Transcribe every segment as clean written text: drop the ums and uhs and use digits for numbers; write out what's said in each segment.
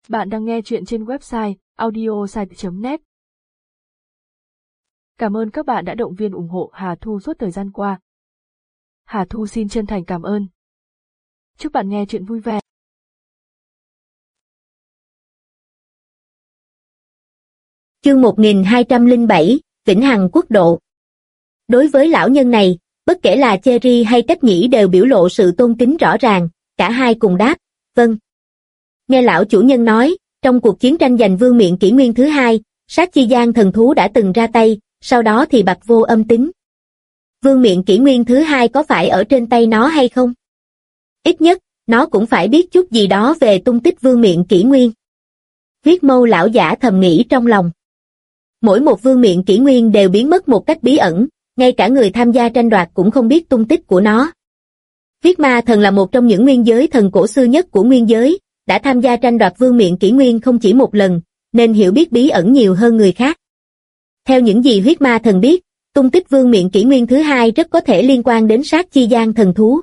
Bạn đang nghe chuyện trên website audiosite.net. Cảm ơn các bạn đã động viên ủng hộ Hà Thu suốt thời gian qua. Hà Thu xin chân thành cảm ơn. Chúc bạn nghe chuyện vui vẻ. Chương 1207, Vĩnh Hằng Quốc độ. Đối với lão nhân này, bất kể là Cherry hay Cách Nhĩ đều biểu lộ sự tôn kính rõ ràng, cả hai cùng đáp, vâng. Nghe lão chủ nhân nói, trong cuộc chiến tranh giành vương miện kỷ nguyên thứ hai, Sát Chi Giang thần thú đã từng ra tay, sau đó thì bặt vô âm tính. Vương miện kỷ nguyên thứ hai có phải ở trên tay nó hay không? Ít nhất, nó cũng phải biết chút gì đó về tung tích vương miện kỷ nguyên. Huyết Mâu lão giả thầm nghĩ trong lòng. Mỗi một vương miện kỷ nguyên đều biến mất một cách bí ẩn, ngay cả người tham gia tranh đoạt cũng không biết tung tích của nó. Huyết Ma Thần là một trong những nguyên giới thần cổ xưa nhất của nguyên giới, đã tham gia tranh đoạt vương miện kỷ nguyên không chỉ một lần, nên hiểu biết bí ẩn nhiều hơn người khác. Theo những gì Huyết Ma Thần biết, tung tích vương miện kỷ nguyên thứ hai rất có thể liên quan đến Sát Chi Giang thần thú.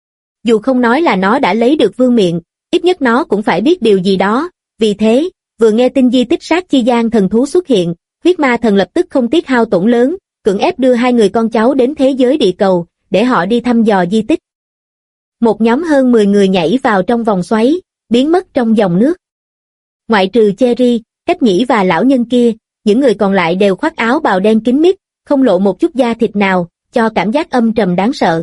Dù không nói là nó đã lấy được vương miện, ít nhất nó cũng phải biết điều gì đó, vì thế, vừa nghe tin di tích Sát Chi Giang thần thú xuất hiện, Huyết Ma Thần lập tức không tiếc hao tổn lớn, cưỡng ép đưa hai người con cháu đến thế giới địa cầu, để họ đi thăm dò di tích. Một nhóm hơn 10 người nhảy vào trong vòng xoáy, biến mất trong dòng nước. Ngoại trừ Cherry, Cách Nhĩ và lão nhân kia, những người còn lại đều khoác áo bào đen kín mít, không lộ một chút da thịt nào, cho cảm giác âm trầm đáng sợ.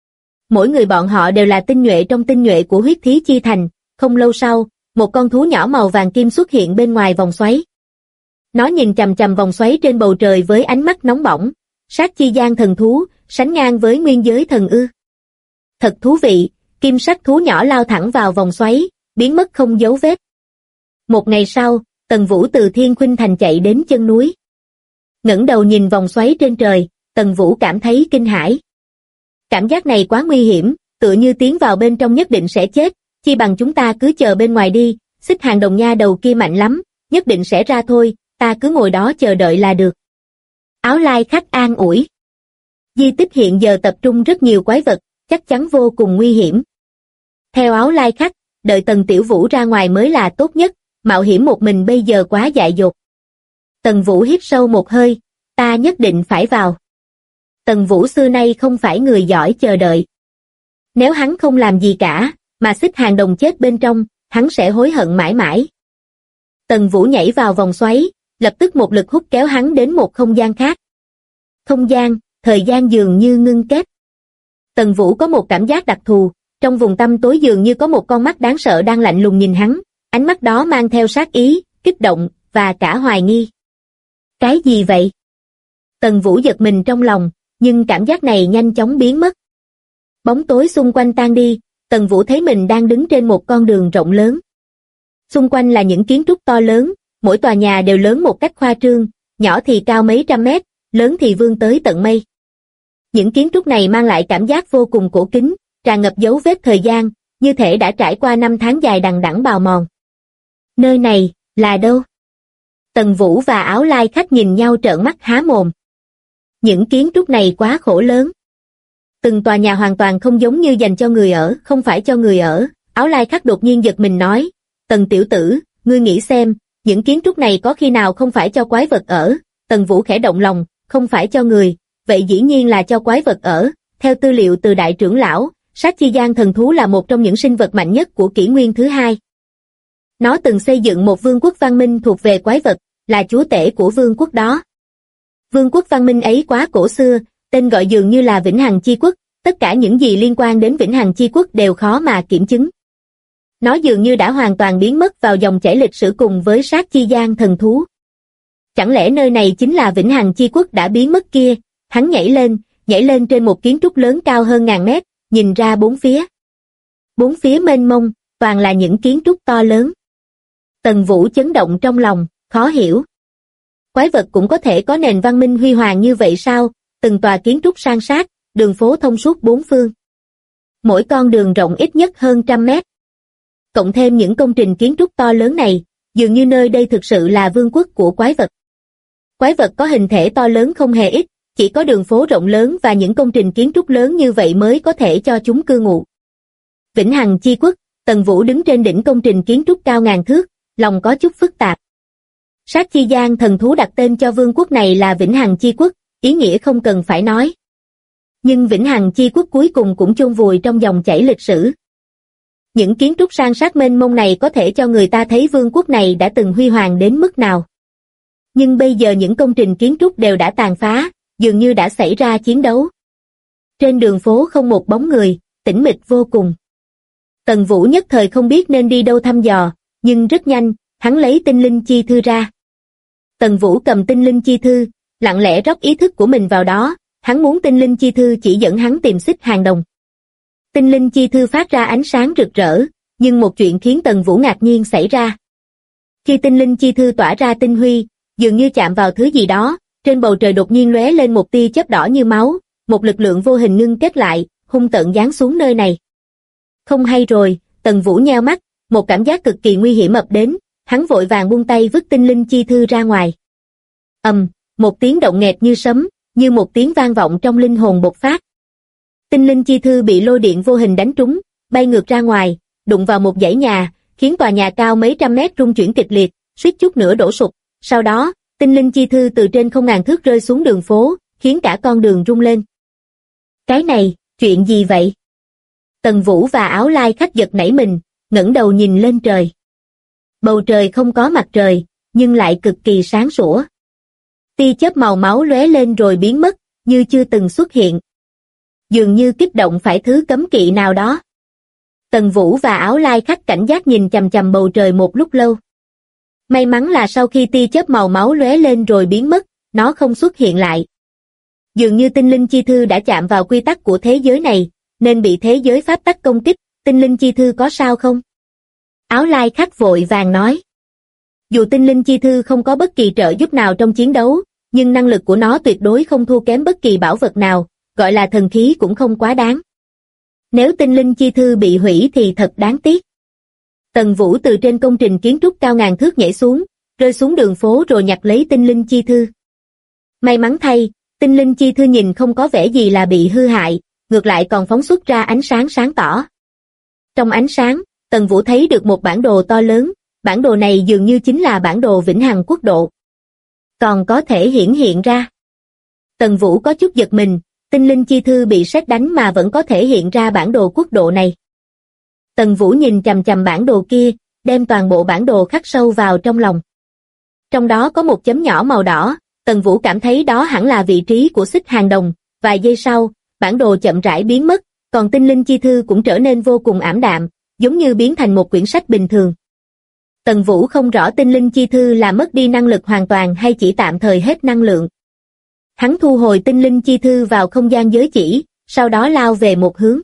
Mỗi người bọn họ đều là tinh nhuệ trong tinh nhuệ của huyết thí chi thành. Không lâu sau, một con thú nhỏ màu vàng kim xuất hiện bên ngoài vòng xoáy. Nó nhìn chằm chằm vòng xoáy trên bầu trời với ánh mắt nóng bỏng. Sát Chi Giang thần thú, sánh ngang với nguyên giới thần ư? Thật thú vị. Kim sắc thú nhỏ lao thẳng vào vòng xoáy, biến mất không dấu vết. Một ngày sau, Tần Vũ từ Thiên Khuynh Thành chạy đến chân núi. Ngẩng đầu nhìn vòng xoáy trên trời, Tần Vũ cảm thấy kinh hãi. Cảm giác này quá nguy hiểm, tựa như tiến vào bên trong nhất định sẽ chết, chi bằng chúng ta cứ chờ bên ngoài đi, Xích Hàng Đồng nha đầu kia mạnh lắm, nhất định sẽ ra thôi, ta cứ ngồi đó chờ đợi là được. Áo Lai Khách an ủi. Di tích hiện giờ tập trung rất nhiều quái vật, chắc chắn vô cùng nguy hiểm. Theo Áo Lai Khách, đợi Tần Tiểu Vũ ra ngoài mới là tốt nhất, mạo hiểm một mình bây giờ quá dại dột. Tần Vũ hít sâu một hơi, ta nhất định phải vào. Tần Vũ xưa nay không phải người giỏi chờ đợi. Nếu hắn không làm gì cả, mà Xích Hàng Đồng chết bên trong, hắn sẽ hối hận mãi mãi. Tần Vũ nhảy vào vòng xoáy, lập tức một lực hút kéo hắn đến một không gian khác. Không gian, thời gian dường như ngưng kết. Tần Vũ có một cảm giác đặc thù, trong vùng tăm tối dường như có một con mắt đáng sợ đang lạnh lùng nhìn hắn, ánh mắt đó mang theo sát ý, kích động, và cả hoài nghi. Cái gì vậy? Tần Vũ giật mình trong lòng, nhưng cảm giác này nhanh chóng biến mất. Bóng tối xung quanh tan đi, Tần Vũ thấy mình đang đứng trên một con đường rộng lớn. Xung quanh là những kiến trúc to lớn, mỗi tòa nhà đều lớn một cách khoa trương, nhỏ thì cao mấy trăm mét, lớn thì vươn tới tận mây. Những kiến trúc này mang lại cảm giác vô cùng cổ kính, tràn ngập dấu vết thời gian, như thể đã trải qua năm tháng dài đằng đẵng bào mòn. Nơi này, là đâu? Tần Vũ và Áo Lai Khách nhìn nhau trợn mắt há mồm. Những kiến trúc này quá khổ lớn. Từng tòa nhà hoàn toàn không giống như dành cho người ở, không phải cho người ở. Áo Lai Khách đột nhiên giật mình nói, Tần tiểu tử, ngươi nghĩ xem, những kiến trúc này có khi nào không phải cho quái vật ở? Tần Vũ khẽ động lòng, không phải cho người, vậy dĩ nhiên là cho quái vật ở. Theo tư liệu từ đại trưởng lão, Sát Chi Giang thần thú là một trong những sinh vật mạnh nhất của kỷ nguyên thứ hai. Nó từng xây dựng một vương quốc văn minh thuộc về quái vật, là chúa tể của vương quốc đó. Vương quốc văn minh ấy quá cổ xưa, tên gọi dường như là Vĩnh Hằng Chi Quốc, tất cả những gì liên quan đến Vĩnh Hằng Chi Quốc đều khó mà kiểm chứng. Nó dường như đã hoàn toàn biến mất vào dòng chảy lịch sử cùng với Sát Chi Giang thần thú. Chẳng lẽ nơi này chính là Vĩnh Hằng Chi Quốc đã biến mất kia? Hắn nhảy lên trên một kiến trúc lớn cao hơn ngàn mét, nhìn ra bốn phía. Bốn phía mênh mông, toàn là những kiến trúc to lớn. Tần Vũ chấn động trong lòng, khó hiểu. Quái vật cũng có thể có nền văn minh huy hoàng như vậy sao? Từng tòa kiến trúc san sát, đường phố thông suốt bốn phương. Mỗi con đường rộng ít nhất hơn 100 mét. Cộng thêm những công trình kiến trúc to lớn này, dường như nơi đây thực sự là vương quốc của quái vật. Quái vật có hình thể to lớn không hề ít, chỉ có đường phố rộng lớn và những công trình kiến trúc lớn như vậy mới có thể cho chúng cư ngụ. Vĩnh Hằng Chi Quốc, Tần Vũ đứng trên đỉnh công trình kiến trúc cao ngàn thước, lòng có chút phức tạp. Sát chi gian thần thú đặt tên cho vương quốc này là Vĩnh Hằng Chi Quốc, ý nghĩa không cần phải nói. Nhưng Vĩnh Hằng Chi Quốc cuối cùng cũng chôn vùi trong dòng chảy lịch sử. Những kiến trúc san sát mênh mông này có thể cho người ta thấy vương quốc này đã từng huy hoàng đến mức nào. Nhưng bây giờ những công trình kiến trúc đều đã tàn phá, dường như đã xảy ra chiến đấu. Trên đường phố không một bóng người, tĩnh mịch vô cùng. Tần Vũ nhất thời không biết nên đi đâu thăm dò, nhưng rất nhanh, hắn lấy tinh linh chi thư ra. Tần Vũ cầm tinh linh chi thư, lặng lẽ rót ý thức của mình vào đó, hắn muốn tinh linh chi thư chỉ dẫn hắn tìm Xích Hàng Đồng. Tinh linh chi thư phát ra ánh sáng rực rỡ, nhưng một chuyện khiến Tần Vũ ngạc nhiên xảy ra. Khi tinh linh chi thư tỏa ra tinh huy, dường như chạm vào thứ gì đó, trên bầu trời đột nhiên lóe lên một tia chớp đỏ như máu, một lực lượng vô hình ngưng kết lại, hung tợn giáng xuống nơi này. Không hay rồi, Tần Vũ nheo mắt, một cảm giác cực kỳ nguy hiểm ập đến, hắn vội vàng buông tay vứt tinh linh chi thư ra ngoài. Một tiếng động nghẹt như sấm, như một tiếng vang vọng trong linh hồn bộc phát. Tinh linh chi thư bị lôi điện vô hình đánh trúng, bay ngược ra ngoài, đụng vào một dãy nhà, khiến tòa nhà cao mấy trăm mét rung chuyển kịch liệt, suýt chút nữa đổ sụp. Sau đó, tinh linh chi thư từ trên không ngàn thước rơi xuống đường phố, khiến cả con đường rung lên. Cái này, chuyện gì vậy? Tần Vũ và Áo Lai Khách giật nảy mình, ngẩng đầu nhìn lên trời. Bầu trời không có mặt trời, nhưng lại cực kỳ sáng sủa. Tia chớp màu máu lóe lên rồi biến mất, như chưa từng xuất hiện. Dường như kích động phải thứ cấm kỵ nào đó. Tần Vũ và Áo Lai Khách cảnh giác nhìn chằm chằm bầu trời một lúc lâu. May mắn là sau khi tia chớp màu máu lóe lên rồi biến mất, nó không xuất hiện lại. Dường như tinh linh chi thư đã chạm vào quy tắc của thế giới này, nên bị thế giới pháp tắc công kích. Tinh linh chi thư có sao không? Áo Lai Khách vội vàng nói. Dù tinh linh chi thư không có bất kỳ trợ giúp nào trong chiến đấu, nhưng năng lực của nó tuyệt đối không thua kém bất kỳ bảo vật nào, gọi là thần khí cũng không quá đáng. Nếu tinh linh chi thư bị hủy thì thật đáng tiếc. Tần Vũ từ trên công trình kiến trúc cao ngàn thước nhảy xuống, rơi xuống đường phố rồi nhặt lấy tinh linh chi thư. May mắn thay, tinh linh chi thư nhìn không có vẻ gì là bị hư hại, ngược lại còn phóng xuất ra ánh sáng sáng tỏ. Trong ánh sáng, Tần Vũ thấy được một bản đồ to lớn, bản đồ này dường như chính là bản đồ Vĩnh Hằng Quốc độ. Còn có thể hiển hiện ra. Tần Vũ có chút giật mình, tinh linh chi thư bị sét đánh mà vẫn có thể hiện ra bản đồ quốc độ này. Tần Vũ nhìn chằm chằm bản đồ kia, đem toàn bộ bản đồ khắc sâu vào trong lòng. Trong đó có một chấm nhỏ màu đỏ, Tần Vũ cảm thấy đó hẳn là vị trí của Xích Hàng Đồng. Vài giây sau, bản đồ chậm rãi biến mất, còn tinh linh chi thư cũng trở nên vô cùng ảm đạm, giống như biến thành một quyển sách bình thường. Tần Vũ không rõ tinh linh chi thư là mất đi năng lực hoàn toàn hay chỉ tạm thời hết năng lượng. Hắn thu hồi tinh linh chi thư vào không gian giới chỉ, sau đó lao về một hướng.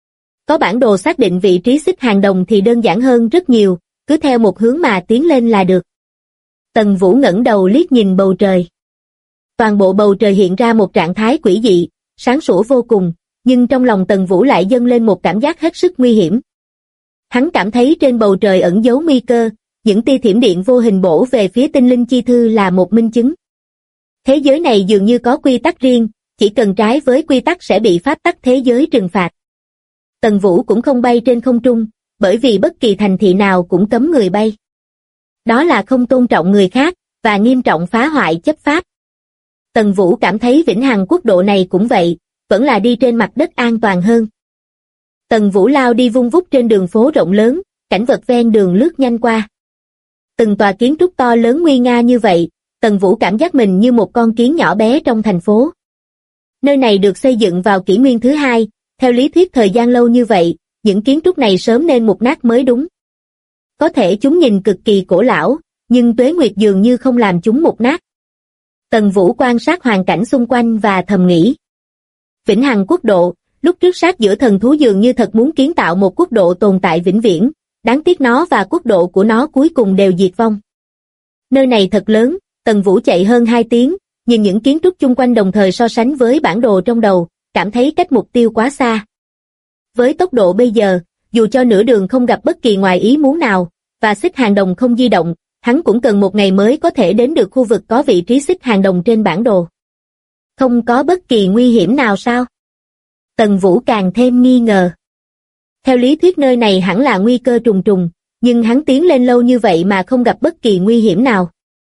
Có bản đồ xác định vị trí Xích Hàng Đồng thì đơn giản hơn rất nhiều, cứ theo một hướng mà tiến lên là được. Tần Vũ ngẩng đầu liếc nhìn bầu trời. Toàn bộ bầu trời hiện ra một trạng thái quỷ dị, sáng sủa vô cùng, nhưng trong lòng Tần Vũ lại dâng lên một cảm giác hết sức nguy hiểm. Hắn cảm thấy trên bầu trời ẩn giấu nguy cơ, những tia thiểm điện vô hình bổ về phía tinh linh chi thư là một minh chứng. Thế giới này dường như có quy tắc riêng, chỉ cần trái với quy tắc sẽ bị pháp tắc thế giới trừng phạt. Tần Vũ cũng không bay trên không trung, bởi vì bất kỳ thành thị nào cũng cấm người bay. Đó là không tôn trọng người khác, và nghiêm trọng phá hoại chấp pháp. Tần Vũ cảm thấy Vĩnh Hằng Quốc độ này cũng vậy, vẫn là đi trên mặt đất an toàn hơn. Tần Vũ lao đi vung vút trên đường phố rộng lớn, cảnh vật ven đường lướt nhanh qua. Từng tòa kiến trúc to lớn nguy nga như vậy, Tần Vũ cảm giác mình như một con kiến nhỏ bé trong thành phố. Nơi này được xây dựng vào kỷ nguyên thứ hai, theo lý thuyết thời gian lâu như vậy, những kiến trúc này sớm nên mục nát mới đúng. Có thể chúng nhìn cực kỳ cổ lão, nhưng tuế nguyệt dường như không làm chúng mục nát. Tần Vũ quan sát hoàn cảnh xung quanh và thầm nghĩ. Vĩnh Hằng Quốc độ, lúc trước sát giữa thần thú dường như thật muốn kiến tạo một quốc độ tồn tại vĩnh viễn, đáng tiếc nó và quốc độ của nó cuối cùng đều diệt vong. Nơi này thật lớn, Tần Vũ chạy hơn 2 tiếng, nhìn những kiến trúc chung quanh đồng thời so sánh với bản đồ trong đầu, cảm thấy cách mục tiêu quá xa. Với tốc độ bây giờ, dù cho nửa đường không gặp bất kỳ ngoài ý muốn nào, và Xích Hàng Đồng không di động, hắn cũng cần một ngày mới có thể đến được khu vực có vị trí Xích Hàng Đồng trên bản đồ. Không có bất kỳ nguy hiểm nào sao? Tần Vũ càng thêm nghi ngờ. Theo lý thuyết nơi này hẳn là nguy cơ trùng trùng, nhưng hắn tiến lên lâu như vậy mà không gặp bất kỳ nguy hiểm nào.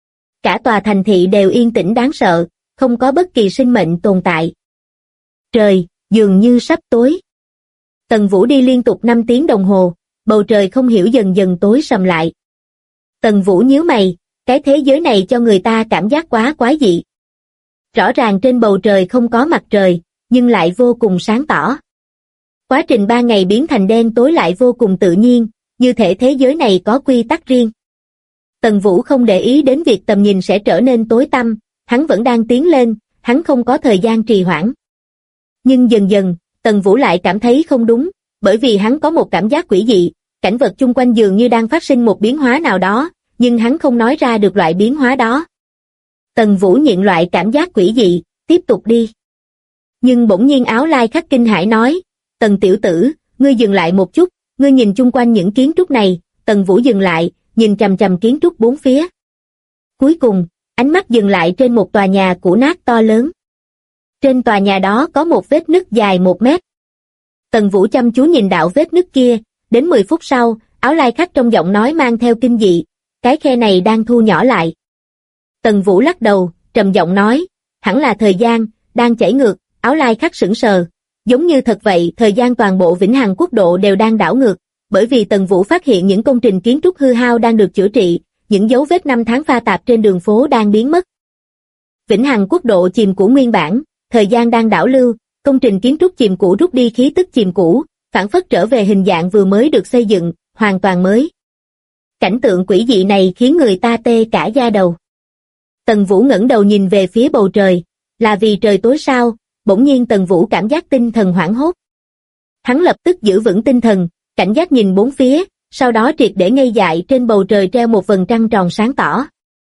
Cả tòa thành thị đều yên tĩnh đáng sợ, không có bất kỳ sinh mệnh tồn tại. Trời, dường như sắp tối. Tần Vũ đi liên tục 5 tiếng đồng hồ, bầu trời không hiểu dần dần tối sầm lại. Tần Vũ nhíu mày, cái thế giới này cho người ta cảm giác quá quái dị. Rõ ràng trên bầu trời không có mặt trời, nhưng lại vô cùng sáng tỏ. Quá trình 3 ngày biến thành đen tối lại vô cùng tự nhiên, như thể thế giới này có quy tắc riêng. Tần Vũ không để ý đến việc tầm nhìn sẽ trở nên tối tăm, hắn vẫn đang tiến lên, hắn không có thời gian trì hoãn. Nhưng dần dần, Tần Vũ lại cảm thấy không đúng, bởi vì hắn có một cảm giác quỷ dị, cảnh vật chung quanh dường như đang phát sinh một biến hóa nào đó, nhưng hắn không nói ra được loại biến hóa đó. Tần Vũ nhận loại cảm giác quỷ dị, tiếp tục đi. Nhưng bỗng nhiên Áo Lai Khắc kinh hãi nói, Tần tiểu tử, ngươi dừng lại một chút, ngươi nhìn chung quanh những kiến trúc này. Tần Vũ dừng lại, nhìn chằm chằm kiến trúc bốn phía. Cuối cùng, ánh mắt dừng lại trên một tòa nhà cũ nát to lớn. Trên tòa nhà đó có một vết nứt dài 1 mét. Tần Vũ chăm chú nhìn đạo vết nứt kia, đến 10 phút sau, Áo Lai Khắc trong giọng nói mang theo kinh dị, cái khe này đang thu nhỏ lại. Tần Vũ lắc đầu, trầm giọng nói, hẳn là thời gian, đang chảy ngược. Áo Lai Khắc sững sờ, giống như thật vậy, thời gian toàn bộ Vĩnh Hằng Quốc độ đều đang đảo ngược, bởi vì Tần Vũ phát hiện những công trình kiến trúc hư hao đang được chữa trị, những dấu vết năm tháng pha tạp trên đường phố đang biến mất. Vĩnh Hằng Quốc độ chìm cũ nguyên bản, thời gian đang đảo lưu, công trình kiến trúc chìm cũ rút đi khí tức chìm cũ, phản phất trở về hình dạng vừa mới được xây dựng, hoàn toàn mới. Cảnh tượng quỷ dị này khiến người ta tê cả da đầu. Tần Vũ ngẩng đầu nhìn về phía bầu trời, là vì trời tối sao? Bỗng nhiên Tần Vũ cảm giác tinh thần hoảng hốt. Hắn lập tức giữ vững tinh thần, cảnh giác nhìn bốn phía, sau đó triệt để ngây dại. Trên bầu trời treo một vầng trăng tròn sáng tỏ.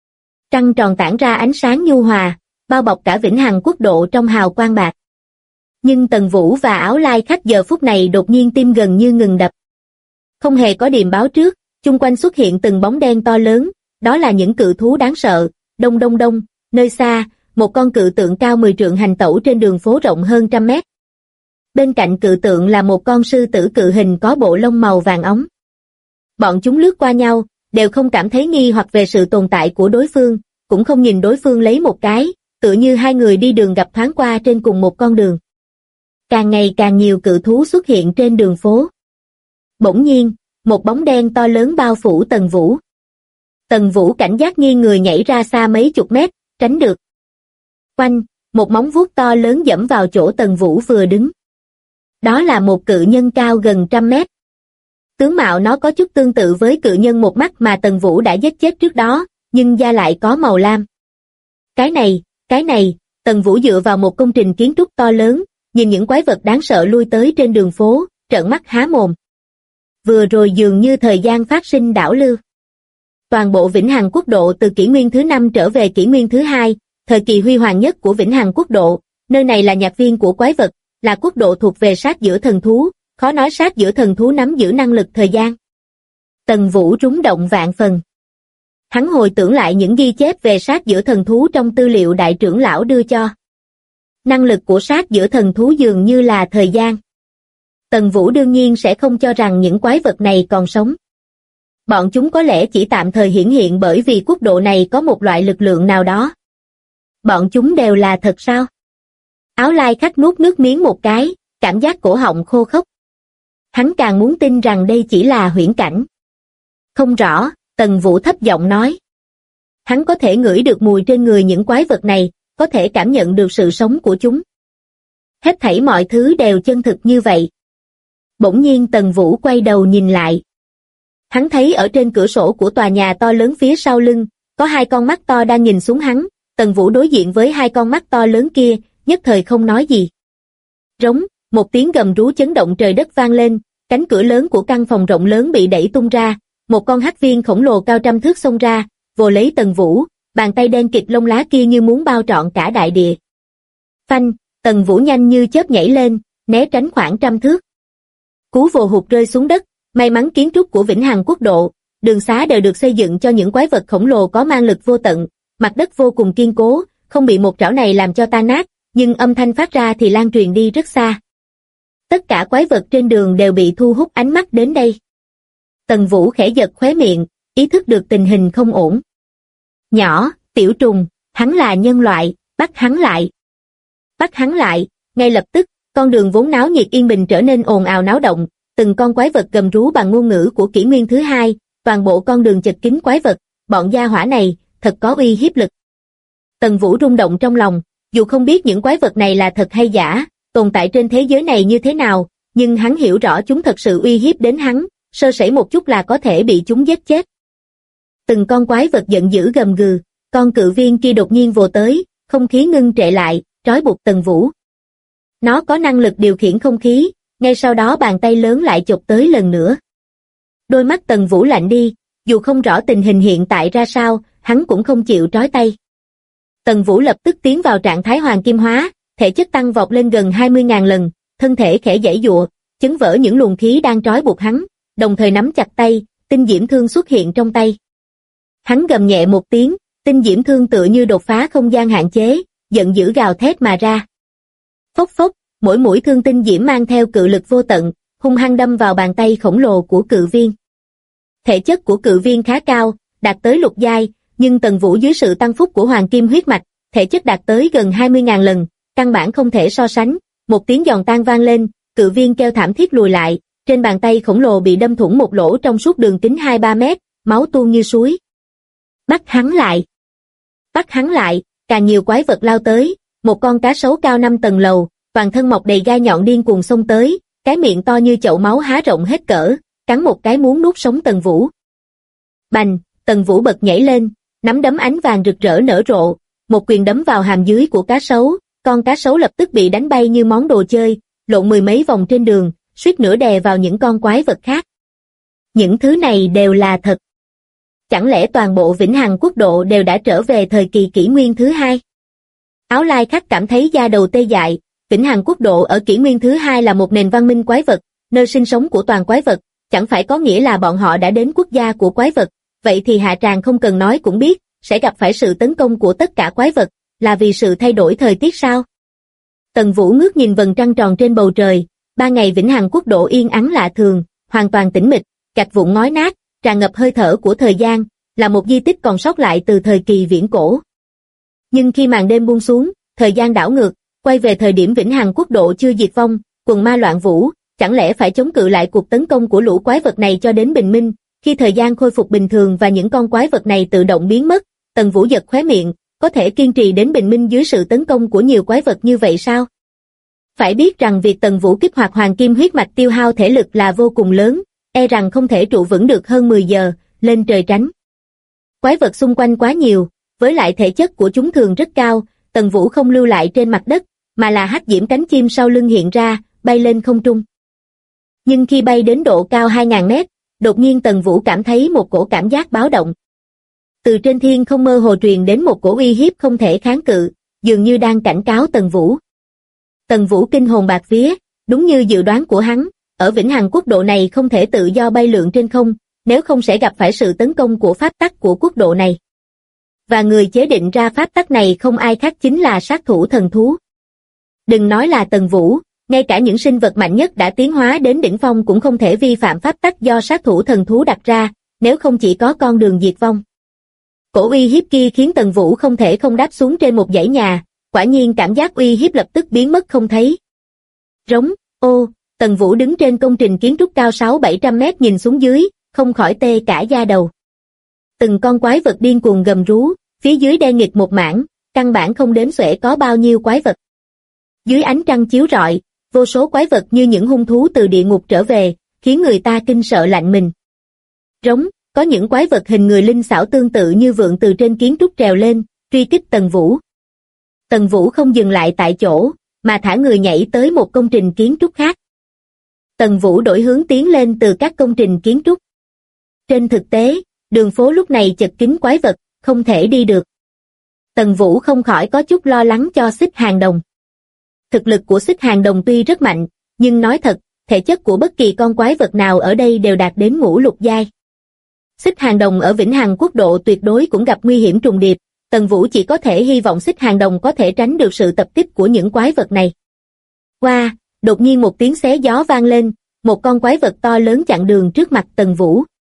Trăng tròn tản ra ánh sáng nhu hòa, bao bọc cả Vĩnh Hằng Quốc độ trong hào quang bạc. Nhưng Tần Vũ và Áo Lai Khắc giờ phút này đột nhiên tim gần như ngừng đập. Không hề có điềm báo trước, chung quanh xuất hiện từng bóng đen to lớn, đó là những cự thú đáng sợ. Đông đông đông, nơi xa, một con cự tượng cao 10 trượng hành tẩu trên đường phố rộng hơn 100 mét. Bên cạnh cự tượng là một con sư tử cự hình có bộ lông màu vàng óng. Bọn chúng lướt qua nhau, đều không cảm thấy nghi hoặc về sự tồn tại của đối phương, cũng không nhìn đối phương lấy một cái, tựa như hai người đi đường gặp thoáng qua trên cùng một con đường. Càng ngày càng nhiều cự thú xuất hiện trên đường phố. Bỗng nhiên, một bóng đen to lớn bao phủ Tần Vũ. Tần Vũ cảnh giác nghiêng người nhảy ra xa mấy chục mét, tránh được. Quanh, một móng vuốt to lớn giẫm vào chỗ Tần Vũ vừa đứng. Đó là một cự nhân cao gần 100 mét. Tướng mạo nó có chút tương tự với cự nhân một mắt mà Tần Vũ đã giết chết trước đó, nhưng da lại có màu lam. Cái này, Tần Vũ dựa vào một công trình kiến trúc to lớn, nhìn những quái vật đáng sợ lui tới trên đường phố, trợn mắt há mồm. Vừa rồi dường như thời gian phát sinh đảo lưu. Toàn bộ Vĩnh Hằng Quốc độ từ kỷ nguyên thứ 5 trở về kỷ nguyên thứ 2, thời kỳ huy hoàng nhất của Vĩnh Hằng Quốc độ, nơi này là nhạc viên của quái vật, là quốc độ thuộc về sát giữa thần thú, khó nói sát giữa thần thú nắm giữ năng lực thời gian. Tần Vũ rúng động vạn phần. Hắn hồi tưởng lại những ghi chép về sát giữa thần thú trong tư liệu đại trưởng lão đưa cho. Năng lực của sát giữa thần thú dường như là thời gian. Tần Vũ đương nhiên sẽ không cho rằng những quái vật này còn sống. Bọn chúng có lẽ chỉ tạm thời hiển hiện bởi vì quốc độ này có một loại lực lượng nào đó. Bọn chúng đều là thật sao? Áo Lai Khắc nuốt nước miếng một cái, cảm giác cổ họng khô khốc. Hắn càng muốn tin rằng đây chỉ là huyễn cảnh. Không rõ, Tần Vũ thấp giọng nói. Hắn có thể ngửi được mùi trên người những quái vật này, có thể cảm nhận được sự sống của chúng. Hết thảy mọi thứ đều chân thực như vậy. Bỗng nhiên Tần Vũ quay đầu nhìn lại. Hắn thấy ở trên cửa sổ của tòa nhà to lớn phía sau lưng, có 2 con mắt to đang nhìn xuống hắn. Tần Vũ đối diện với 2 con mắt to lớn kia, nhất thời không nói gì. Rống, một tiếng gầm rú chấn động trời đất vang lên, cánh cửa lớn của căn phòng rộng lớn bị đẩy tung ra, một con hắc viên khổng lồ cao 100 thước xông ra, vồ lấy Tần Vũ, bàn tay đen kịt lông lá kia như muốn bao trọn cả đại địa. Phanh, Tần Vũ nhanh như chớp nhảy lên, né tránh khoảng 100 thước. Cú vồ hụt rơi xuống đất, may mắn kiến trúc của Vĩnh Hằng Quốc độ, đường xá đều được xây dựng cho những quái vật khổng lồ có mang lực vô tận, mặt đất vô cùng kiên cố, không bị một trảo này làm cho tan nát, nhưng âm thanh phát ra thì lan truyền đi rất xa. Tất cả quái vật trên đường đều bị thu hút ánh mắt đến đây. Tần Vũ khẽ giật khóe miệng, ý thức được tình hình không ổn. Nhỏ, tiểu trùng, hắn là nhân loại, bắt hắn lại. Bắt hắn lại, ngay lập tức, con đường vốn náo nhiệt yên bình trở nên ồn ào náo động, từng con quái vật gầm rú bằng ngôn ngữ của kỷ nguyên thứ hai, toàn bộ con đường chật kín quái vật, bọn gia hỏa này, thật có uy hiếp lực. Tần Vũ rung động trong lòng, dù không biết những quái vật này là thật hay giả, tồn tại trên thế giới này như thế nào, nhưng hắn hiểu rõ chúng thật sự uy hiếp đến hắn, sơ sẩy một chút là có thể bị chúng giết chết. Từng con quái vật giận dữ gầm gừ, con cự viên kia đột nhiên vồ tới, không khí ngưng trệ lại, trói buộc Tần Vũ. Nó có năng lực điều khiển không khí, ngay sau đó bàn tay lớn lại chụp tới lần nữa. Đôi mắt Tần Vũ lạnh đi, dù không rõ tình hình hiện tại ra sao, hắn cũng không chịu trói tay. Tần Vũ lập tức tiến vào trạng thái hoàng kim hóa, thể chất tăng vọt lên gần 20.000 lần, thân thể khẽ giãy giụa, chấn vỡ những luồng khí đang trói buộc hắn, đồng thời nắm chặt tay, tinh diễm thương xuất hiện trong tay. Hắn gầm nhẹ một tiếng, tinh diễm thương tựa như đột phá không gian hạn chế, giận dữ gào thét mà ra. Phốc phốc, mỗi mũi thương tinh diễm mang theo cự lực vô tận, hung hăng đâm vào bàn tay khổng lồ của cự viên. Thể chất của cự viên khá cao, đạt tới lục giai, nhưng Tần Vũ dưới sự tăng phúc của hoàng kim huyết mạch, thể chất đạt tới gần 20.000 lần, căn bản không thể so sánh. Một tiếng giòn tan vang lên, cự viên kêu thảm thiết lùi lại, trên bàn tay khổng lồ bị đâm thủng một lỗ trong suốt đường kính 2-3 mét, máu tuôn như suối. Bắt hắn lại! Bắt hắn lại! Càng nhiều quái vật lao tới, một con cá sấu cao 5 tầng lầu, toàn thân mọc đầy gai nhọn điên cuồng xông tới, cái miệng to như chậu máu há rộng hết cỡ, cắn một cái muốn nuốt sống Tần Vũ. Bành! Tần Vũ bật nhảy lên, nắm đấm ánh vàng rực rỡ nở rộ, một quyền đấm vào hàm dưới của cá sấu, con cá sấu lập tức bị đánh bay như món đồ chơi, lộn mười mấy vòng trên đường, suýt nữa đè vào những con quái vật khác. Những thứ này đều là thật. Chẳng lẽ toàn bộ Vĩnh Hằng Quốc độ đều đã trở về thời kỳ kỷ nguyên thứ hai? Áo Lai Khắc cảm thấy da đầu tê dại, Vĩnh Hằng Quốc độ ở kỷ nguyên thứ hai là một nền văn minh quái vật, nơi sinh sống của toàn quái vật, chẳng phải có nghĩa là bọn họ đã đến quốc gia của quái vật, vậy thì hạ tràng không cần nói cũng biết, sẽ gặp phải sự tấn công của tất cả quái vật, là vì sự thay đổi thời tiết sao? Tần Vũ ngước nhìn vầng trăng tròn trên bầu trời, 3 ngày Vĩnh Hằng Quốc độ yên ắng lạ thường, hoàn toàn tĩnh mịch, gạch vụn ngói nát, tràn ngập hơi thở của thời gian, là một di tích còn sót lại từ thời kỳ viễn cổ. Nhưng khi màn đêm buông xuống, thời gian đảo ngược, quay về thời điểm Vĩnh Hằng Quốc độ chưa diệt vong, quần ma loạn vũ, chẳng lẽ phải chống cự lại cuộc tấn công của lũ quái vật này cho đến bình minh, khi thời gian khôi phục bình thường và những con quái vật này tự động biến mất, Tần Vũ giật khóe miệng, có thể kiên trì đến bình minh dưới sự tấn công của nhiều quái vật như vậy sao? Phải biết rằng việc Tần Vũ kích hoạt hoàng kim huyết mạch tiêu hao thể lực là vô cùng lớn, e rằng không thể trụ vững được hơn 10 giờ, lên trời tránh. Quái vật xung quanh quá nhiều, với lại thể chất của chúng thường rất cao, Tần Vũ không lưu lại trên mặt đất, mà là hắc diễm cánh chim sau lưng hiện ra, bay lên không trung. Nhưng khi bay đến độ cao 2.000 mét, đột nhiên Tần Vũ cảm thấy một cổ cảm giác báo động. Từ trên thiên không mơ hồ truyền đến một cổ uy hiếp không thể kháng cự, dường như đang cảnh cáo Tần Vũ. Tần Vũ kinh hồn bạt vía, đúng như dự đoán của hắn, ở Vĩnh Hằng Quốc độ này không thể tự do bay lượn trên không, nếu không sẽ gặp phải sự tấn công của pháp tắc của quốc độ này. Và người chế định ra pháp tắc này không ai khác chính là sát thủ thần thú. Đừng nói là Tần Vũ, ngay cả những sinh vật mạnh nhất đã tiến hóa đến đỉnh phong cũng không thể vi phạm pháp tắc do sát thủ thần thú đặt ra, nếu không chỉ có con đường diệt vong. Cổ uy hiếp kia khiến Tần Vũ không thể không đáp xuống trên một dãy nhà, quả nhiên cảm giác uy hiếp lập tức biến mất không thấy. Rống, ô, Tần Vũ đứng trên công trình kiến trúc cao 600-700 mét nhìn xuống dưới, không khỏi tê cả da đầu. Từng con quái vật điên cuồng gầm rú, phía dưới đen nghịt một mảng, căn bản không đếm xuể có bao nhiêu quái vật. Dưới ánh trăng chiếu rọi, vô số quái vật như những hung thú từ địa ngục trở về, khiến người ta kinh sợ lạnh mình. Rống, có những quái vật hình người linh xảo tương tự như vượn từ trên kiến trúc trèo lên, truy kích Tần Vũ. Tần Vũ không dừng lại tại chỗ, mà thả người nhảy tới một công trình kiến trúc khác. Tần Vũ đổi hướng tiến lên từ các công trình kiến trúc. Trên thực tế, đường phố lúc này chật kín quái vật, không thể đi được. Tần Vũ không khỏi có chút lo lắng cho Xích Hàng Đồng. Thực lực của Xích Hàng Đồng tuy rất mạnh, nhưng nói thật, thể chất của bất kỳ con quái vật nào ở đây đều đạt đến ngũ lục giai. Xích Hàng Đồng ở Vĩnh Hằng Quốc độ tuyệt đối cũng gặp nguy hiểm trùng điệp, Tần Vũ chỉ có thể hy vọng Xích Hàng Đồng có thể tránh được sự tập kích của những quái vật này. Qua, đột nhiên một tiếng xé gió vang lên, một con quái vật to lớn chặn đường trước mặt Tần Vũ.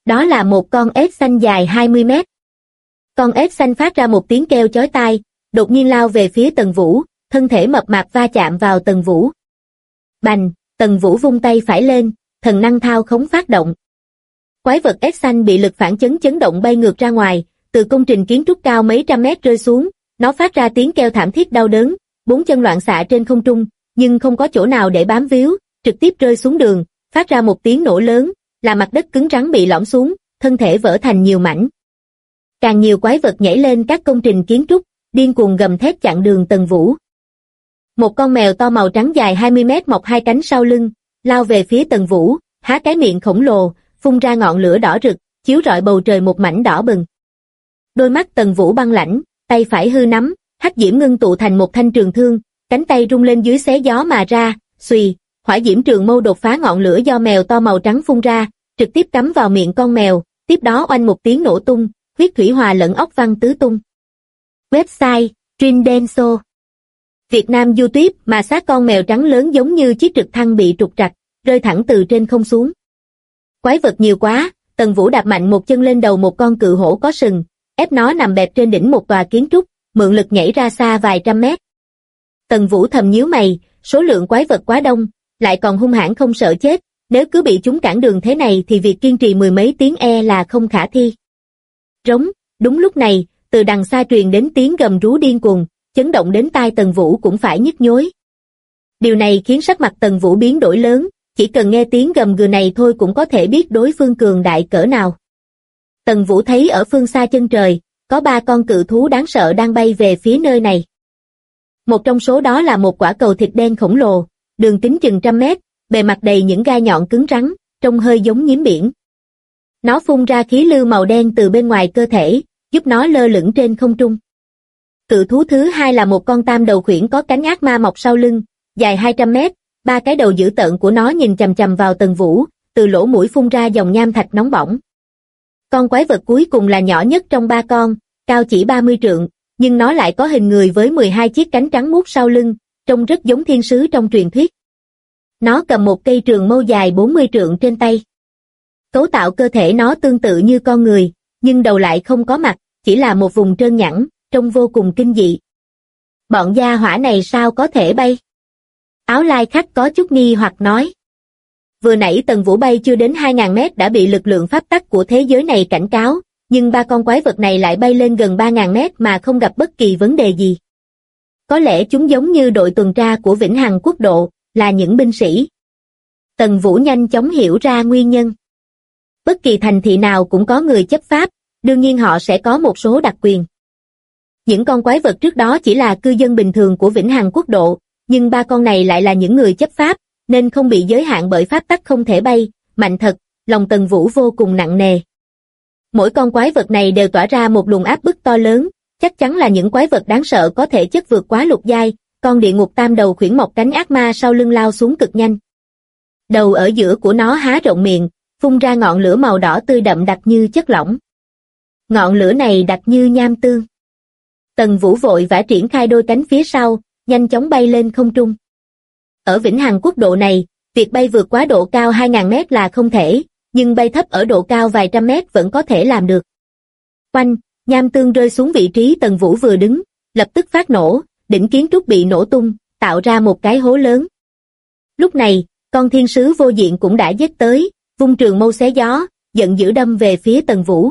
Đó là một con ếch xanh dài 20 mét. Con ếch xanh phát ra một tiếng kêu chói tai, đột nhiên lao về phía Tần Vũ, thân thể mập mạp va chạm vào Tần Vũ. Bành, Tần Vũ vung tay phải lên, thần năng thao khống phát động. Quái vật ếch xanh bị lực phản chấn chấn động bay ngược ra ngoài, từ công trình kiến trúc cao mấy trăm mét rơi xuống, nó phát ra tiếng kêu thảm thiết đau đớn, bốn chân loạn xạ trên không trung, nhưng không có chỗ nào để bám víu, trực tiếp rơi xuống đường, phát ra một tiếng nổ lớn, là mặt đất cứng rắn bị lõm xuống, thân thể vỡ thành nhiều mảnh. Càng nhiều quái vật nhảy lên các công trình kiến trúc, điên cuồng gầm thét chặn đường Tần Vũ. Một con mèo to màu trắng dài 20 mét mọc hai cánh sau lưng, lao về phía Tần Vũ, há cái miệng khổng lồ, phun ra ngọn lửa đỏ rực, chiếu rọi bầu trời một mảnh đỏ bừng. Đôi mắt Tần Vũ băng lãnh, tay phải hư nắm, hắc diễm ngưng tụ thành một thanh trường thương, cánh tay rung lên dưới xé gió mà ra, xùy, hỏa diễm trường mâu đột phá ngọn lửa do mèo to màu trắng phun ra, trực tiếp cắm vào miệng con mèo, tiếp đó oanh một tiếng nổ tung, huyết thủy hòa lẫn óc văng tứ tung. Website, Trindenso. Việt Nam YouTube mà xác con mèo trắng lớn giống như chiếc trực thăng bị trục trặc, rơi thẳng từ trên không xuống. Quái vật nhiều quá, Tần Vũ đạp mạnh một chân lên đầu một con cự hổ có sừng, ép nó nằm bẹp trên đỉnh một tòa kiến trúc, mượn lực nhảy ra xa vài trăm mét. Tần Vũ thầm nhíu mày, số lượng quái vật quá đông, lại còn hung hãn không sợ chết, nếu cứ bị chúng cản đường thế này thì việc kiên trì mười mấy tiếng là không khả thi. Rống, đúng lúc này, từ đằng xa truyền đến tiếng gầm rú điên cuồng, chấn động đến tai Tần Vũ cũng phải nhức nhối. Điều này khiến sắc mặt Tần Vũ biến đổi lớn, chỉ cần nghe tiếng gầm gừ này thôi cũng có thể biết đối phương cường đại cỡ nào. Tần Vũ thấy ở phương xa chân trời, có 3 con cự thú đáng sợ đang bay về phía nơi này. Một trong số đó là một quả cầu thịt đen khổng lồ, đường kính chừng 100 mét, bề mặt đầy những gai nhọn cứng rắn, trông hơi giống nhím biển. Nó phun ra khí lưu màu đen từ bên ngoài cơ thể, giúp nó lơ lửng trên không trung. Cự thú thứ hai là một con tam đầu khuyển có cánh ác ma mọc sau lưng, dài 200 mét, 3 cái đầu dữ tợn của nó nhìn chằm chằm vào Tần Vũ, từ lỗ mũi phun ra dòng nham thạch nóng bỏng. Con quái vật cuối cùng là nhỏ nhất trong 3 con, cao chỉ 30 trượng, nhưng nó lại có hình người với 12 chiếc cánh trắng muốt sau lưng, trông rất giống thiên sứ trong truyền thuyết. Nó cầm một cây trường mâu dài 40 trượng trên tay. Cấu tạo cơ thể nó tương tự như con người, nhưng đầu lại không có mặt, chỉ là một vùng trơn nhẵn, trông vô cùng kinh dị. Bọn gia hỏa này sao có thể bay? Áo lai khách có chút nghi hoặc nói. Vừa nãy Tần Vũ bay chưa đến 2.000 mét đã bị lực lượng pháp tắc của thế giới này cảnh cáo, nhưng 3 con quái vật này lại bay lên gần 3.000 mét mà không gặp bất kỳ vấn đề gì. Có lẽ chúng giống như đội tuần tra của Vĩnh Hằng Quốc độ, là những binh sĩ. Tần Vũ nhanh chóng hiểu ra nguyên nhân. Bất kỳ thành thị nào cũng có người chấp pháp, đương nhiên họ sẽ có một số đặc quyền. Những con quái vật trước đó chỉ là cư dân bình thường của Vĩnh Hằng Quốc độ, nhưng 3 con này lại là những người chấp pháp, nên không bị giới hạn bởi pháp tắc không thể bay, mạnh thật, lòng Tần Vũ vô cùng nặng nề. Mỗi con quái vật này đều tỏa ra một luồng áp bức to lớn, chắc chắn là những quái vật đáng sợ có thể chất vượt quá lục giai, con địa ngục tam đầu khuyển mọc cánh ác ma sau lưng lao xuống cực nhanh. Đầu ở giữa của nó há rộng miệng, phun ra ngọn lửa màu đỏ tươi đậm đặc như chất lỏng. Ngọn lửa này đặc như nham tương. Tần Vũ vội vã triển khai đôi cánh phía sau, nhanh chóng bay lên không trung. Ở Vĩnh Hằng Quốc độ này, việc bay vượt quá độ cao 2.000 mét là không thể, nhưng bay thấp ở độ cao vài trăm mét vẫn có thể làm được. Oanh, nham tương rơi xuống vị trí Tần Vũ vừa đứng, lập tức phát nổ, đỉnh kiến trúc bị nổ tung, tạo ra một cái hố lớn. Lúc này, con thiên sứ vô diện cũng đã giết tới, vung trường mâu xé gió, giận dữ đâm về phía Tần Vũ.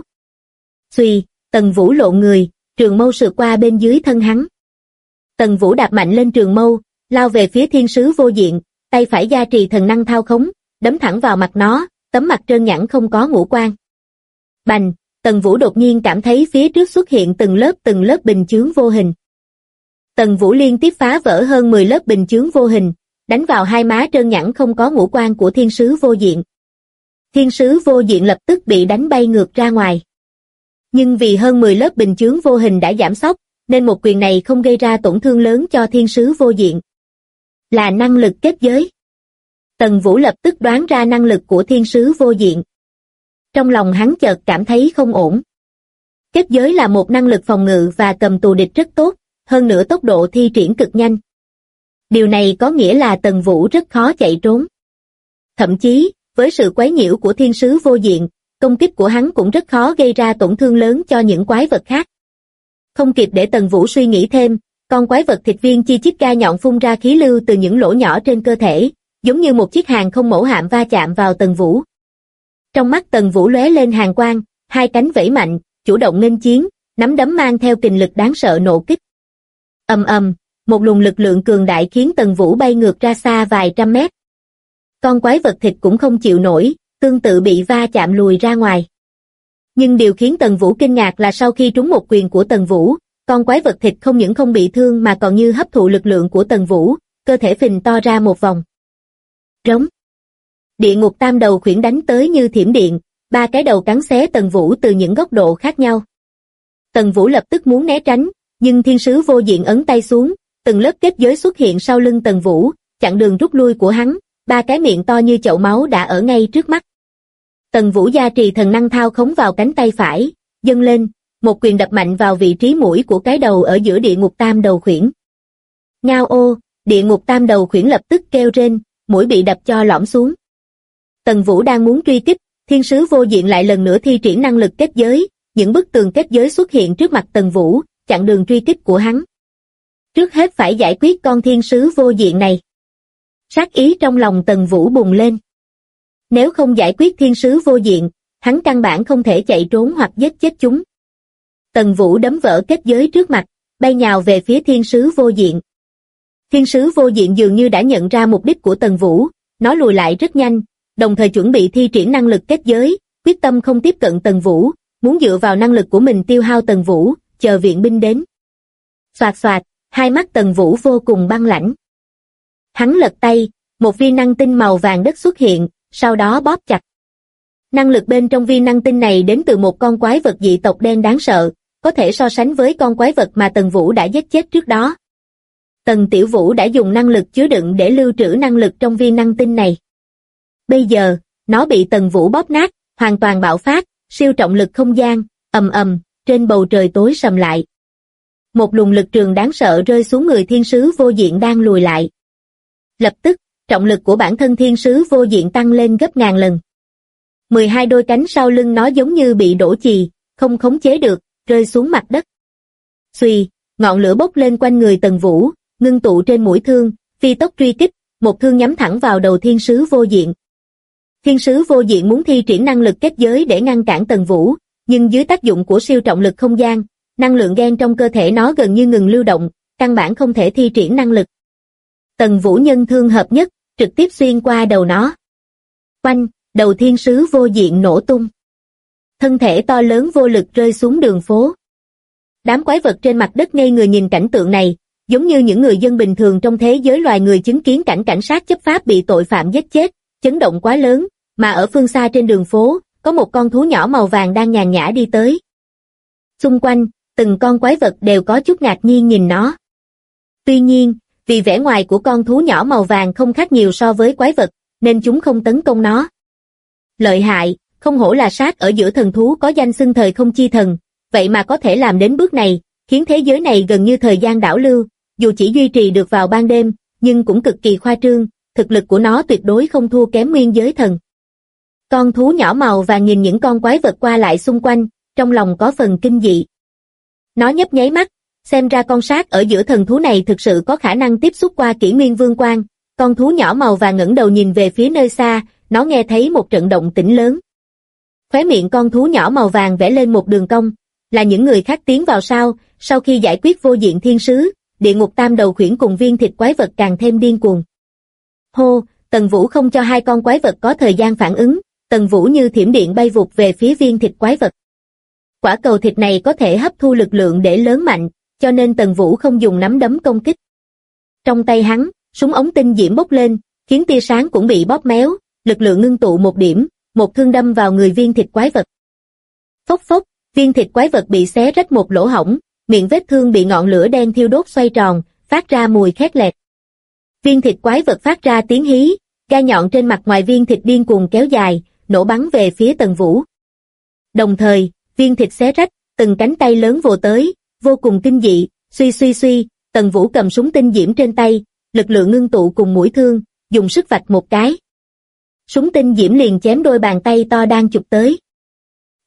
Xuy, Tần Vũ lộn người, trường mâu sượt qua bên dưới thân hắn. Tần Vũ đạp mạnh lên trường mâu, lao về phía thiên sứ vô diện, tay phải gia trì thần năng thao khống, đấm thẳng vào mặt nó, tấm mặt trơn nhẵn không có ngũ quan. Bành, Tần Vũ đột nhiên cảm thấy phía trước xuất hiện từng lớp bình chướng vô hình. Tần Vũ liên tiếp phá vỡ hơn 10 lớp bình chướng vô hình, đánh vào hai má trơn nhẵn không có ngũ quan của thiên sứ vô diện. Thiên sứ vô diện lập tức bị đánh bay ngược ra ngoài. Nhưng vì hơn 10 lớp bình chướng vô hình đã giảm sóc, nên một quyền này không gây ra tổn thương lớn cho thiên sứ vô diện. Là năng lực kết giới. Tần Vũ lập tức đoán ra năng lực của thiên sứ vô diện. Trong lòng hắn chợt cảm thấy không ổn. Kết giới là một năng lực phòng ngự và cầm tù địch rất tốt, hơn nữa tốc độ thi triển cực nhanh. Điều này có nghĩa là Tần Vũ rất khó chạy trốn. Thậm chí, với sự quấy nhiễu của thiên sứ vô diện, công kích của hắn cũng rất khó gây ra tổn thương lớn cho những quái vật khác. Không kịp để Tần Vũ suy nghĩ thêm, con quái vật thịt viên chi chít gai nhọn phun ra khí lưu từ những lỗ nhỏ trên cơ thể, giống như một chiếc hàng không mẫu hạm va chạm vào Tần Vũ. Trong mắt Tần Vũ lóe lên hàn quang, hai cánh vẫy mạnh, chủ động nghênh chiến, nắm đấm mang theo kình lực đáng sợ nổ kích. Ầm ầm, một luồng lực lượng cường đại khiến Tần Vũ bay ngược ra xa vài trăm mét. Con quái vật thịt cũng không chịu nổi, tương tự bị va chạm lùi ra ngoài. Nhưng điều khiến Tần Vũ kinh ngạc là sau khi trúng một quyền của Tần Vũ, con quái vật thịt không những không bị thương mà còn như hấp thụ lực lượng của Tần Vũ, cơ thể phình to ra một vòng. Rống. Địa ngục tam đầu khuyển đánh tới như thiểm điện, ba cái đầu cắn xé Tần Vũ từ những góc độ khác nhau. Tần Vũ lập tức muốn né tránh, nhưng thiên sứ vô diện ấn tay xuống, từng lớp kết giới xuất hiện sau lưng Tần Vũ, chặn đường rút lui của hắn, ba cái miệng to như chậu máu đã ở ngay trước mắt. Tần Vũ gia trì thần năng thao khống vào cánh tay phải, dâng lên, một quyền đập mạnh vào vị trí mũi của cái đầu ở giữa địa ngục tam đầu khuyển. Ngao ô, địa ngục tam đầu khuyển lập tức kêu rên, mũi bị đập cho lõm xuống. Tần Vũ đang muốn truy kích, thiên sứ vô diện lại lần nữa thi triển năng lực kết giới, những bức tường kết giới xuất hiện trước mặt Tần Vũ, chặn đường truy kích của hắn. Trước hết phải giải quyết con thiên sứ vô diện này. Sát ý trong lòng Tần Vũ bùng lên. Nếu không giải quyết thiên sứ vô diện, hắn căn bản không thể chạy trốn hoặc giết chết chúng. Tần Vũ đấm vỡ kết giới trước mặt, bay nhào về phía thiên sứ vô diện. Thiên sứ vô diện dường như đã nhận ra mục đích của Tần Vũ, nó lùi lại rất nhanh, đồng thời chuẩn bị thi triển năng lực kết giới, quyết tâm không tiếp cận Tần Vũ, muốn dựa vào năng lực của mình tiêu hao Tần Vũ, chờ viện binh đến. Xoạt xoạt, hai mắt Tần Vũ vô cùng băng lãnh. Hắn lật tay, một viên năng tinh màu vàng đất xuất hiện, sau đó bóp chặt. Năng lực bên trong viên năng tinh này đến từ một con quái vật dị tộc đen đáng sợ, có thể so sánh với con quái vật mà Tần Vũ đã giết chết trước đó. Tần Tiểu Vũ đã dùng năng lực chứa đựng để lưu trữ năng lực trong viên năng tinh này. Bây giờ, nó bị Tần Vũ bóp nát, hoàn toàn bạo phát, siêu trọng lực không gian, ầm ầm, trên bầu trời tối sầm lại. Một luồng lực trường đáng sợ rơi xuống người thiên sứ vô diện đang lùi lại. Lập tức, trọng lực của bản thân thiên sứ vô diện tăng lên gấp ngàn lần. 12 đôi cánh sau lưng nó giống như bị đổ chì, không khống chế được, rơi xuống mặt đất. Xuy, ngọn lửa bốc lên quanh người Tần Vũ, ngưng tụ trên mũi thương, phi tốc truy kích, một thương nhắm thẳng vào đầu thiên sứ vô diện. Thiên sứ vô diện muốn thi triển năng lực kết giới để ngăn cản Tần Vũ, nhưng dưới tác dụng của siêu trọng lực không gian, năng lượng gen trong cơ thể nó gần như ngừng lưu động, căn bản không thể thi triển năng lực. Tần Vũ nhân thương hợp nhất, trực tiếp xuyên qua đầu nó. Oanh, đầu thiên sứ vô diện nổ tung. Thân thể to lớn vô lực rơi xuống đường phố. Đám quái vật trên mặt đất ngây người nhìn cảnh tượng này, giống như những người dân bình thường trong thế giới loài người chứng kiến cảnh cảnh sát chấp pháp bị tội phạm giết chết, chấn động quá lớn, mà ở phương xa trên đường phố, có một con thú nhỏ màu vàng đang nhàn nhã đi tới. Xung quanh, từng con quái vật đều có chút ngạc nhiên nhìn nó. Tuy nhiên, vì vẻ ngoài của con thú nhỏ màu vàng không khác nhiều so với quái vật, nên chúng không tấn công nó. Lợi hại, không hổ là sát ở giữa thần thú có danh xưng thời không chi thần, vậy mà có thể làm đến bước này, khiến thế giới này gần như thời gian đảo lưu, dù chỉ duy trì được vào ban đêm, nhưng cũng cực kỳ khoa trương, thực lực của nó tuyệt đối không thua kém nguyên giới thần. Con thú nhỏ màu vàng nhìn những con quái vật qua lại xung quanh, trong lòng có phần kinh dị. Nó nhấp nháy mắt, xem ra con sát ở giữa thần thú này thực sự có khả năng tiếp xúc qua kỷ nguyên vương quan. Con thú nhỏ màu vàng ngẩng đầu nhìn về phía nơi xa, nó nghe thấy một trận động tĩnh lớn. Khóe miệng con thú nhỏ màu vàng vẽ lên một đường cong, là những người khác tiến vào sau khi giải quyết vô diện thiên sứ, địa ngục tam đầu khuyển cùng viên thịt quái vật càng thêm điên cuồng. Hô, Tần Vũ không cho hai con quái vật có thời gian phản ứng, Tần Vũ như thiểm điện bay vụt về phía viên thịt quái vật. Quả cầu thịt này có thể hấp thu lực lượng để lớn mạnh, cho nên Tần Vũ không dùng nắm đấm công kích. Trong tay hắn, súng ống tinh diễm bốc lên, khiến tia sáng cũng bị bóp méo, lực lượng ngưng tụ một điểm, một thương đâm vào người viên thịt quái vật. Phốc phốc, viên thịt quái vật bị xé rách một lỗ hổng, miệng vết thương bị ngọn lửa đen thiêu đốt xoay tròn, phát ra mùi khét lẹt. Viên thịt quái vật phát ra tiếng hí, gai nhọn trên mặt ngoài viên thịt điên cuồng kéo dài, nổ bắn về phía Tần Vũ. Đồng thời, viên thịt xé rách, từng cánh tay lớn vồ tới, vô cùng kinh dị, suy suy suy, Tần Vũ cầm súng tinh diễm trên tay, lực lượng ngưng tụ cùng mũi thương, dùng sức vạch một cái. Súng tinh diễm liền chém đôi bàn tay to đang chụp tới.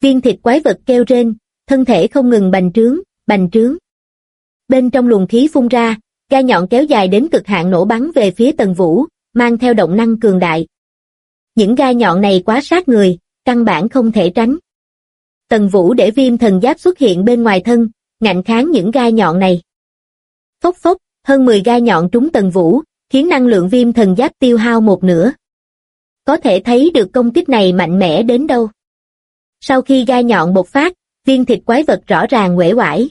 Viên thịt quái vật kêu rên, thân thể không ngừng bành trướng, bành trướng. Bên trong luồng khí phun ra, gai nhọn kéo dài đến cực hạn nổ bắn về phía Tần Vũ, mang theo động năng cường đại. Những gai nhọn này quá sát người, căn bản không thể tránh. Tần Vũ để viêm thần giáp xuất hiện bên ngoài thân, ngạnh kháng những gai nhọn này. Phốc phốc, hơn 10 gai nhọn trúng Tần Vũ, khiến năng lượng viêm thần giáp tiêu hao một nửa. Có thể thấy được công kích này mạnh mẽ đến đâu. Sau khi gai nhọn bộc phát, viên thịt quái vật rõ ràng uể oải.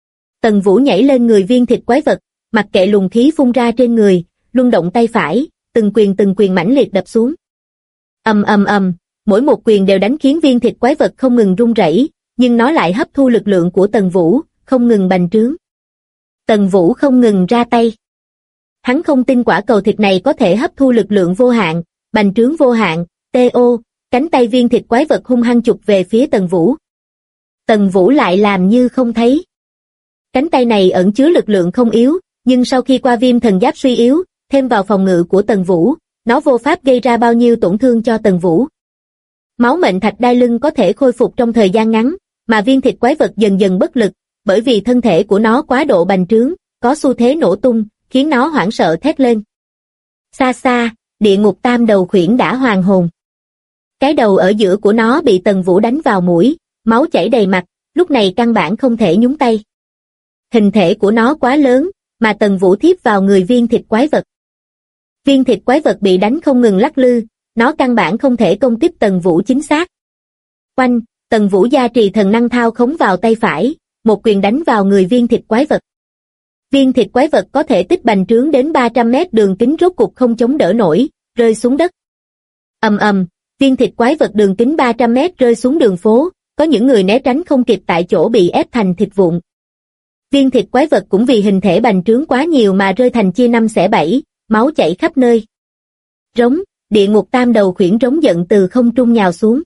Tần Vũ nhảy lên người viên thịt quái vật, mặc kệ luồng khí phun ra trên người, luân động tay phải, từng quyền mãnh liệt đập xuống. Ầm ầm ầm, mỗi một quyền đều đánh khiến viên thịt quái vật không ngừng rung rẩy, nhưng nó lại hấp thu lực lượng của Tần Vũ, không ngừng bành trướng. Tần Vũ không ngừng ra tay. Hắn không tin quả cầu thịt này có thể hấp thu lực lượng vô hạn, bành trướng vô hạn. T.O. Cánh tay viên thịt quái vật hung hăng chụp về phía Tần Vũ. Tần Vũ lại làm như không thấy. Cánh tay này ẩn chứa lực lượng không yếu, nhưng sau khi qua viêm thần giáp suy yếu, thêm vào phòng ngự của Tần Vũ, nó vô pháp gây ra bao nhiêu tổn thương cho Tần Vũ. Máu mệnh thạch đai lưng có thể khôi phục trong thời gian ngắn, mà viên thịt quái vật dần dần bất lực, bởi vì thân thể của nó quá độ bành trướng, có xu thế nổ tung, khiến nó hoảng sợ thét lên. Xa xa, địa ngục tam đầu khuyển đã hoàn hồn. Cái đầu ở giữa của nó bị Tần Vũ đánh vào mũi, máu chảy đầy mặt, lúc này căn bản không thể nhúng tay. Hình thể của nó quá lớn, mà Tần Vũ thiếp vào người viên thịt quái vật. Viên thịt quái vật bị đánh không ngừng lắc lư, nó căn bản không thể công kích Tần Vũ chính xác. Oanh, Tần Vũ gia trì thần năng thao khống vào tay phải, một quyền đánh vào người viên thịt quái vật. Viên thịt quái vật có thể tích bành trướng đến 300 mét, đường kính rốt cục không chống đỡ nổi, rơi xuống đất. Ầm ầm, viên thịt quái vật đường kính 300 mét rơi xuống đường phố, có những người né tránh không kịp tại chỗ bị ép thành thịt vụn. Viên thịt quái vật cũng vì hình thể bành trướng quá nhiều mà rơi thành chia năm xẻ bảy, máu chảy khắp nơi. Rống, địa ngục tam đầu khuyển rống giận từ không trung nhào xuống.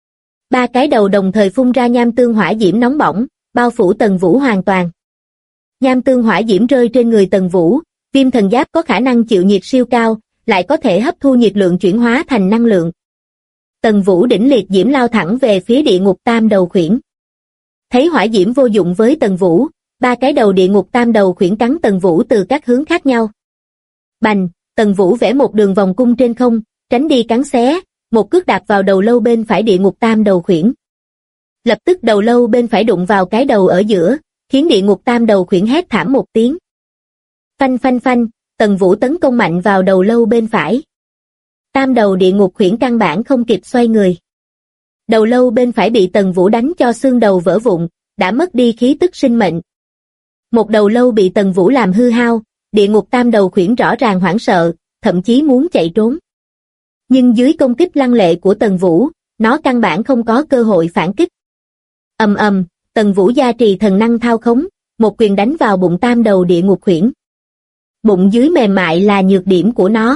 Ba cái đầu đồng thời phun ra nham tương hỏa diễm nóng bỏng, bao phủ Tần Vũ hoàn toàn. Nham tương hỏa diễm rơi trên người Tần Vũ, viêm thần giáp có khả năng chịu nhiệt siêu cao, lại có thể hấp thu nhiệt lượng chuyển hóa thành năng lượng. Tần Vũ đỉnh liệt diễm lao thẳng về phía địa ngục tam đầu khuyển. Thấy hỏa diễm vô dụng với Tần Vũ, ba cái đầu địa ngục tam đầu khuyển cắn Tần Vũ từ các hướng khác nhau. Bành, Tần Vũ vẽ một đường vòng cung trên không, tránh đi cắn xé, một cước đạp vào đầu lâu bên phải địa ngục tam đầu khuyển. Lập tức đầu lâu bên phải đụng vào cái đầu ở giữa, khiến địa ngục tam đầu khuyển hét thảm một tiếng. Phanh phanh phanh, Tần Vũ tấn công mạnh vào đầu lâu bên phải. Tam đầu địa ngục khuyển căn bản không kịp xoay người. Đầu lâu bên phải bị Tần Vũ đánh cho xương đầu vỡ vụn, đã mất đi khí tức sinh mệnh. Một đầu lâu bị Tần Vũ làm hư hao, địa ngục tam đầu khuyển rõ ràng hoảng sợ, thậm chí muốn chạy trốn. Nhưng dưới công kích lăng lệ của Tần Vũ, nó căn bản không có cơ hội phản kích. Ầm ầm, Tần Vũ gia trì thần năng thao khống, một quyền đánh vào bụng tam đầu địa ngục khuyển. Bụng dưới mềm mại là nhược điểm của nó.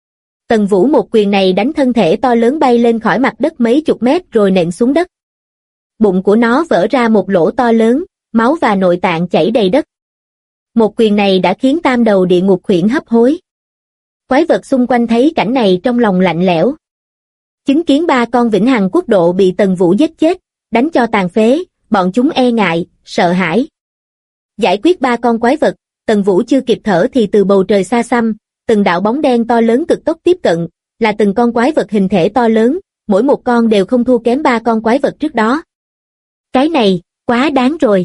Tần Vũ một quyền này đánh thân thể to lớn bay lên khỏi mặt đất mấy chục mét rồi nện xuống đất. Bụng của nó vỡ ra một lỗ to lớn, máu và nội tạng chảy đầy đất. Một quyền này đã khiến tam đầu địa ngục khuyển hấp hối. Quái vật xung quanh thấy cảnh này trong lòng lạnh lẽo. Chứng kiến ba con vĩnh hằng quốc độ bị Tần Vũ giết chết, đánh cho tàn phế, bọn chúng e ngại, sợ hãi. Giải quyết ba con quái vật, Tần Vũ chưa kịp thở thì từ bầu trời xa xăm, từng đạo bóng đen to lớn cực tốc tiếp cận, là từng con quái vật hình thể to lớn, mỗi một con đều không thua kém ba con quái vật trước đó. Cái này, quá đáng rồi.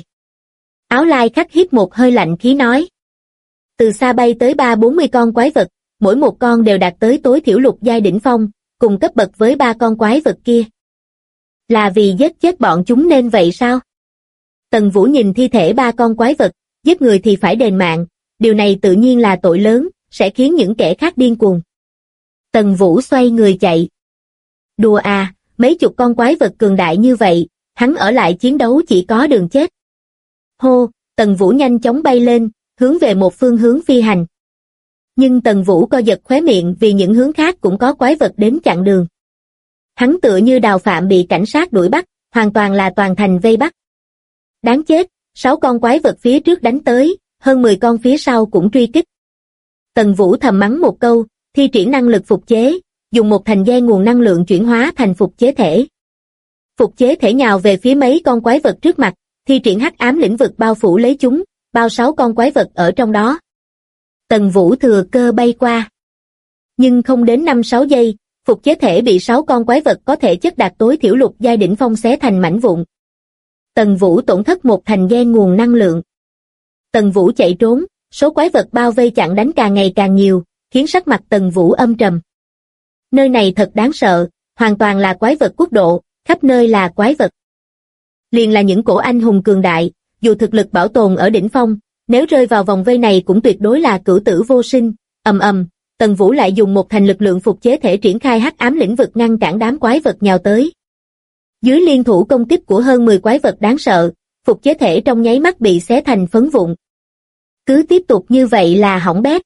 Áo lai khắc hít một hơi lạnh khí nói. Từ xa bay tới 30-40 con quái vật, mỗi một con đều đạt tới tối thiểu lục giai đỉnh phong, cùng cấp bậc với ba con quái vật kia. Là vì giết chết bọn chúng nên vậy sao? Tần Vũ nhìn thi thể ba con quái vật, giết người thì phải đền mạng, điều này tự nhiên là tội lớn, sẽ khiến những kẻ khác điên cuồng. Tần Vũ xoay người chạy. Đùa à, mấy chục con quái vật cường đại như vậy, hắn ở lại chiến đấu chỉ có đường chết. Hô, Tần Vũ nhanh chóng bay lên, hướng về một phương hướng phi hành. Nhưng Tần Vũ co giật khóe miệng vì những hướng khác cũng có quái vật đến chặn đường. Hắn tựa như Đào Phạm bị cảnh sát đuổi bắt, hoàn toàn là toàn thành vây bắt. Đáng chết, 6 con quái vật phía trước đánh tới, hơn 10 con phía sau cũng truy kích. Tần Vũ thầm mắng một câu, thi triển năng lực phục chế, dùng một thành giai nguồn năng lượng chuyển hóa thành phục chế thể. Phục chế thể nhào về phía mấy con quái vật trước mặt, thi triển hắc ám lĩnh vực bao phủ lấy chúng, bao 6 con quái vật ở trong đó. Tần Vũ thừa cơ bay qua. Nhưng không đến 5-6 giây, phục chế thể bị 6 con quái vật có thể chất đạt tối thiểu lục giai đỉnh phong xé thành mảnh vụn. Tần Vũ tổn thất 1 thành gen nguồn năng lượng. Tần Vũ chạy trốn, số quái vật bao vây chặn đánh càng ngày càng nhiều, khiến sắc mặt Tần Vũ âm trầm. Nơi này thật đáng sợ, hoàn toàn là quái vật quốc độ, khắp nơi là quái vật. Liền là những cổ anh hùng cường đại, dù thực lực bảo tồn ở đỉnh phong, nếu rơi vào vòng vây này cũng tuyệt đối là cửu tử vô sinh. Tần Vũ lại dùng 1 thành lực lượng phục chế thể triển khai hắc ám lĩnh vực ngăn cản đám quái vật nhào tới. Dưới liên thủ công kích của hơn 10 quái vật đáng sợ, phục chế thể trong nháy mắt bị xé thành phấn vụn. Cứ tiếp tục như vậy là hỏng bét.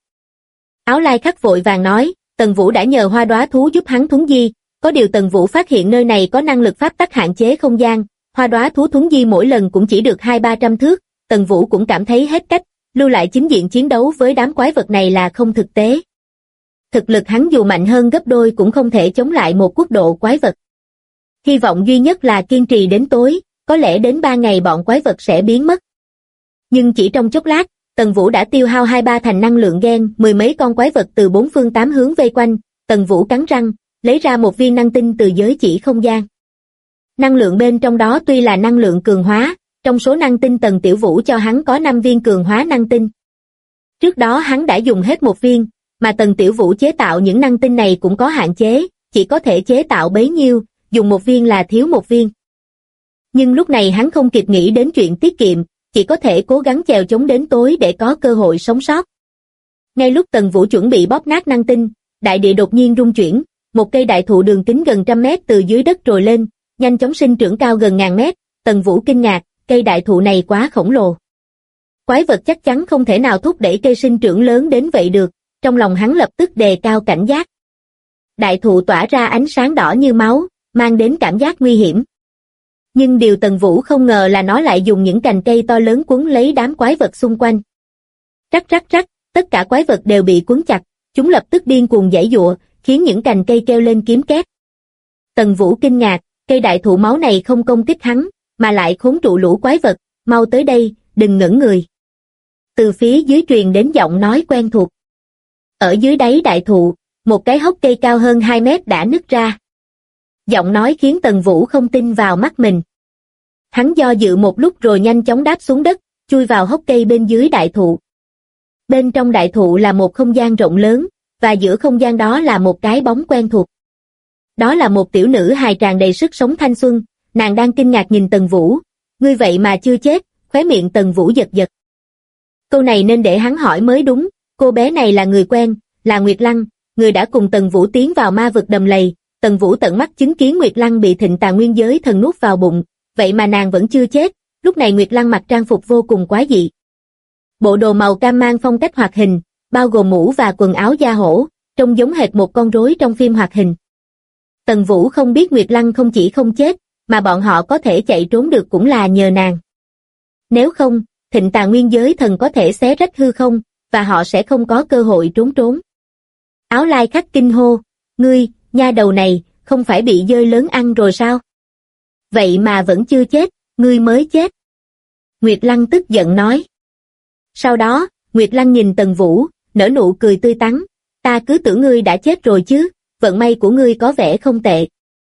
Áo Lai Khắc vội vàng nói, Tần Vũ đã nhờ hoa đóa thú giúp hắn thuấn di, có điều Tần Vũ phát hiện nơi này có năng lực pháp tắc hạn chế không gian, hoa đóa thú thuấn di mỗi lần cũng chỉ được 200-300 thước, Tần Vũ cũng cảm thấy hết cách, lưu lại chính diện chiến đấu với đám quái vật này là không thực tế. Thực lực hắn dù mạnh hơn gấp đôi cũng không thể chống lại một quốc độ quái vật. Hy vọng duy nhất là kiên trì đến tối, có lẽ đến 3 ngày bọn quái vật sẽ biến mất. Nhưng chỉ trong chốc lát, Tần Vũ đã tiêu hao 2-3 thành năng lượng gen, 10 mấy con quái vật từ 4 phương 8 hướng vây quanh, Tần Vũ cắn răng, lấy ra một viên năng tinh từ giới chỉ không gian. Năng lượng bên trong đó tuy là năng lượng cường hóa, trong số năng tinh Tần Tiểu Vũ cho hắn có 5 viên cường hóa năng tinh. Trước đó hắn đã dùng hết 1 viên, mà Tần Tiểu Vũ chế tạo những năng tinh này cũng có hạn chế, chỉ có thể chế tạo bấy nhiêu, dùng 1 viên là thiếu 1 viên. Nhưng lúc này hắn không kịp nghĩ đến chuyện tiết kiệm, chỉ có thể cố gắng chèo chống đến tối để có cơ hội sống sót. Ngay lúc Tần Vũ chuẩn bị bóp nát năng tinh, đại địa đột nhiên rung chuyển, một cây đại thụ đường kính gần 100 mét từ dưới đất trồi lên, nhanh chóng sinh trưởng cao gần 1000 mét, Tần Vũ kinh ngạc, cây đại thụ này quá khổng lồ. Quái vật chắc chắn không thể nào thúc đẩy cây sinh trưởng lớn đến vậy được, trong lòng hắn lập tức đề cao cảnh giác. Đại thụ tỏa ra ánh sáng đỏ như máu, mang đến cảm giác nguy hiểm. Nhưng điều Tần Vũ không ngờ là nó lại dùng những cành cây to lớn quấn lấy đám quái vật xung quanh. Rắc rắc rắc, tất cả quái vật đều bị quấn chặt, chúng lập tức điên cuồng giãy giụa, khiến những cành cây kêu lên kiếm két. Tần Vũ kinh ngạc, cây đại thụ máu này không công kích hắn, mà lại khốn trụ lũ quái vật, mau tới đây, đừng ngẩn người. Từ phía dưới truyền đến giọng nói quen thuộc. Ở dưới đáy đại thụ, một cái hốc cây cao hơn 2 mét đã nứt ra. Giọng nói khiến Tần Vũ không tin vào mắt mình. Hắn do dự một lúc rồi nhanh chóng đáp xuống đất, chui vào hốc cây bên dưới đại thụ. Bên trong đại thụ là một không gian rộng lớn, và giữa không gian đó là một cái bóng quen thuộc. Đó là một tiểu nữ hài tràn đầy sức sống thanh xuân, nàng đang kinh ngạc nhìn Tần Vũ. Ngươi vậy mà chưa chết, khóe miệng Tần Vũ giật giật. Câu này nên để hắn hỏi mới đúng, cô bé này là người quen, là Nguyệt Lăng, người đã cùng Tần Vũ tiến vào ma vực đầm lầy. Tần Vũ tận mắt chứng kiến Nguyệt Lăng bị Thịnh Tà Nguyên Giới Thần nuốt vào bụng, vậy mà nàng vẫn chưa chết. Lúc này Nguyệt Lăng mặc trang phục vô cùng quái dị. Bộ đồ màu cam mang phong cách hoạt hình, bao gồm mũ và quần áo da hổ, trông giống hệt một con rối trong phim hoạt hình. Tần Vũ không biết Nguyệt Lăng không chỉ không chết, mà bọn họ có thể chạy trốn được cũng là nhờ nàng. Nếu không, Thịnh Tà Nguyên Giới Thần có thể xé rách hư không, và họ sẽ không có cơ hội trốn. Áo Lai Khắc kinh hô, ngươi, nha đầu này, không phải bị dơi lớn ăn rồi sao? Vậy mà vẫn chưa chết, ngươi mới chết. Nguyệt Lăng tức giận nói. Sau đó, Nguyệt Lăng nhìn Tần Vũ, nở nụ cười tươi tắn, ta cứ tưởng ngươi đã chết rồi chứ, vận may của ngươi có vẻ không tệ.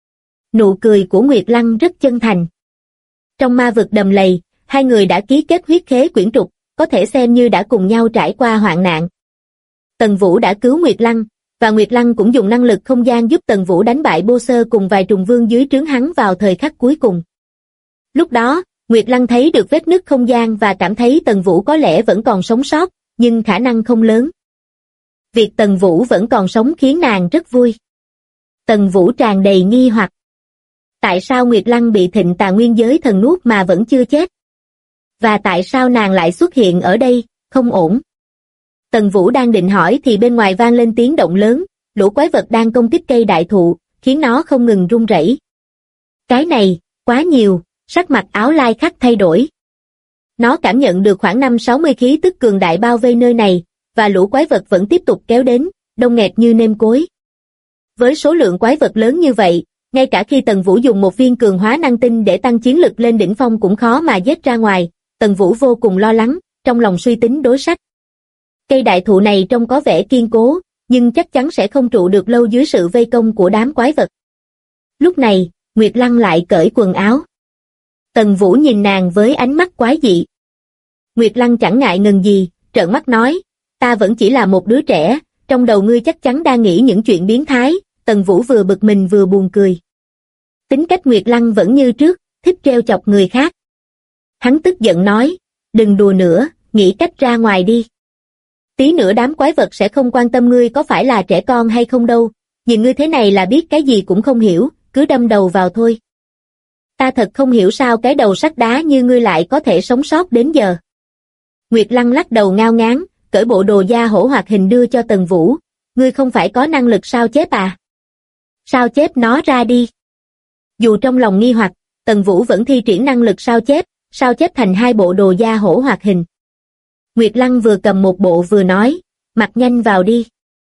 Nụ cười của Nguyệt Lăng rất chân thành. Trong ma vực đầm lầy, hai người đã ký kết huyết khế quyển trục, có thể xem như đã cùng nhau trải qua hoạn nạn. Tần Vũ đã cứu Nguyệt Lăng, và Nguyệt Lăng cũng dùng năng lực không gian giúp Tần Vũ đánh bại Bô Sơ cùng vài trùng vương dưới trướng hắn vào thời khắc cuối cùng. Lúc đó, Nguyệt Lăng thấy được vết nứt không gian và cảm thấy Tần Vũ có lẽ vẫn còn sống sót, nhưng khả năng không lớn. Việc Tần Vũ vẫn còn sống khiến nàng rất vui. Tần Vũ tràn đầy nghi hoặc. Tại sao Nguyệt Lăng bị Thịnh Tà Nguyên Giới Thần nuốt mà vẫn chưa chết? Và tại sao nàng lại xuất hiện ở đây, không ổn? Tần Vũ đang định hỏi thì bên ngoài vang lên tiếng động lớn, lũ quái vật đang công kích cây đại thụ, khiến nó không ngừng rung rẩy. Cái này, quá nhiều, sắc mặt Áo Lai Khắc thay đổi. Nó cảm nhận được khoảng 5-60 khí tức cường đại bao vây nơi này, và lũ quái vật vẫn tiếp tục kéo đến, đông nghẹt như nêm cối. Với số lượng quái vật lớn như vậy, Ngay cả khi Tần Vũ dùng một viên cường hóa năng tinh để tăng chiến lực lên đỉnh phong cũng khó mà giết ra ngoài, Tần Vũ vô cùng lo lắng, trong lòng suy tính đối sách. Cây đại thụ này trông có vẻ kiên cố, nhưng chắc chắn sẽ không trụ được lâu dưới sự vây công của đám quái vật. Lúc này, Nguyệt Lăng lại cởi quần áo. Tần Vũ nhìn nàng với ánh mắt quái dị. Nguyệt Lăng chẳng ngại ngần gì, trợn mắt nói, ta vẫn chỉ là một đứa trẻ, trong đầu ngươi chắc chắn đang nghĩ những chuyện biến thái. Tần Vũ vừa bực mình vừa buồn cười. Tính cách Nguyệt Lăng vẫn như trước, thích trêu chọc người khác. Hắn tức giận nói, đừng đùa nữa, nghĩ cách ra ngoài đi. Tí nữa đám quái vật sẽ không quan tâm ngươi có phải là trẻ con hay không đâu, nhìn ngươi thế này là biết cái gì cũng không hiểu, cứ đâm đầu vào thôi. Ta thật không hiểu sao cái đầu sắt đá như ngươi lại có thể sống sót đến giờ. Nguyệt Lăng lắc đầu ngao ngán, cởi bộ đồ da hổ hoạt hình đưa cho Tần Vũ, ngươi không phải có năng lực sao chép à? Sao chép nó ra đi. Dù trong lòng nghi hoặc, Tần Vũ vẫn thi triển năng lực sao chép thành 2 bộ đồ da hổ hoạt hình. Nguyệt Lăng vừa cầm một bộ vừa nói, mặc nhanh vào đi.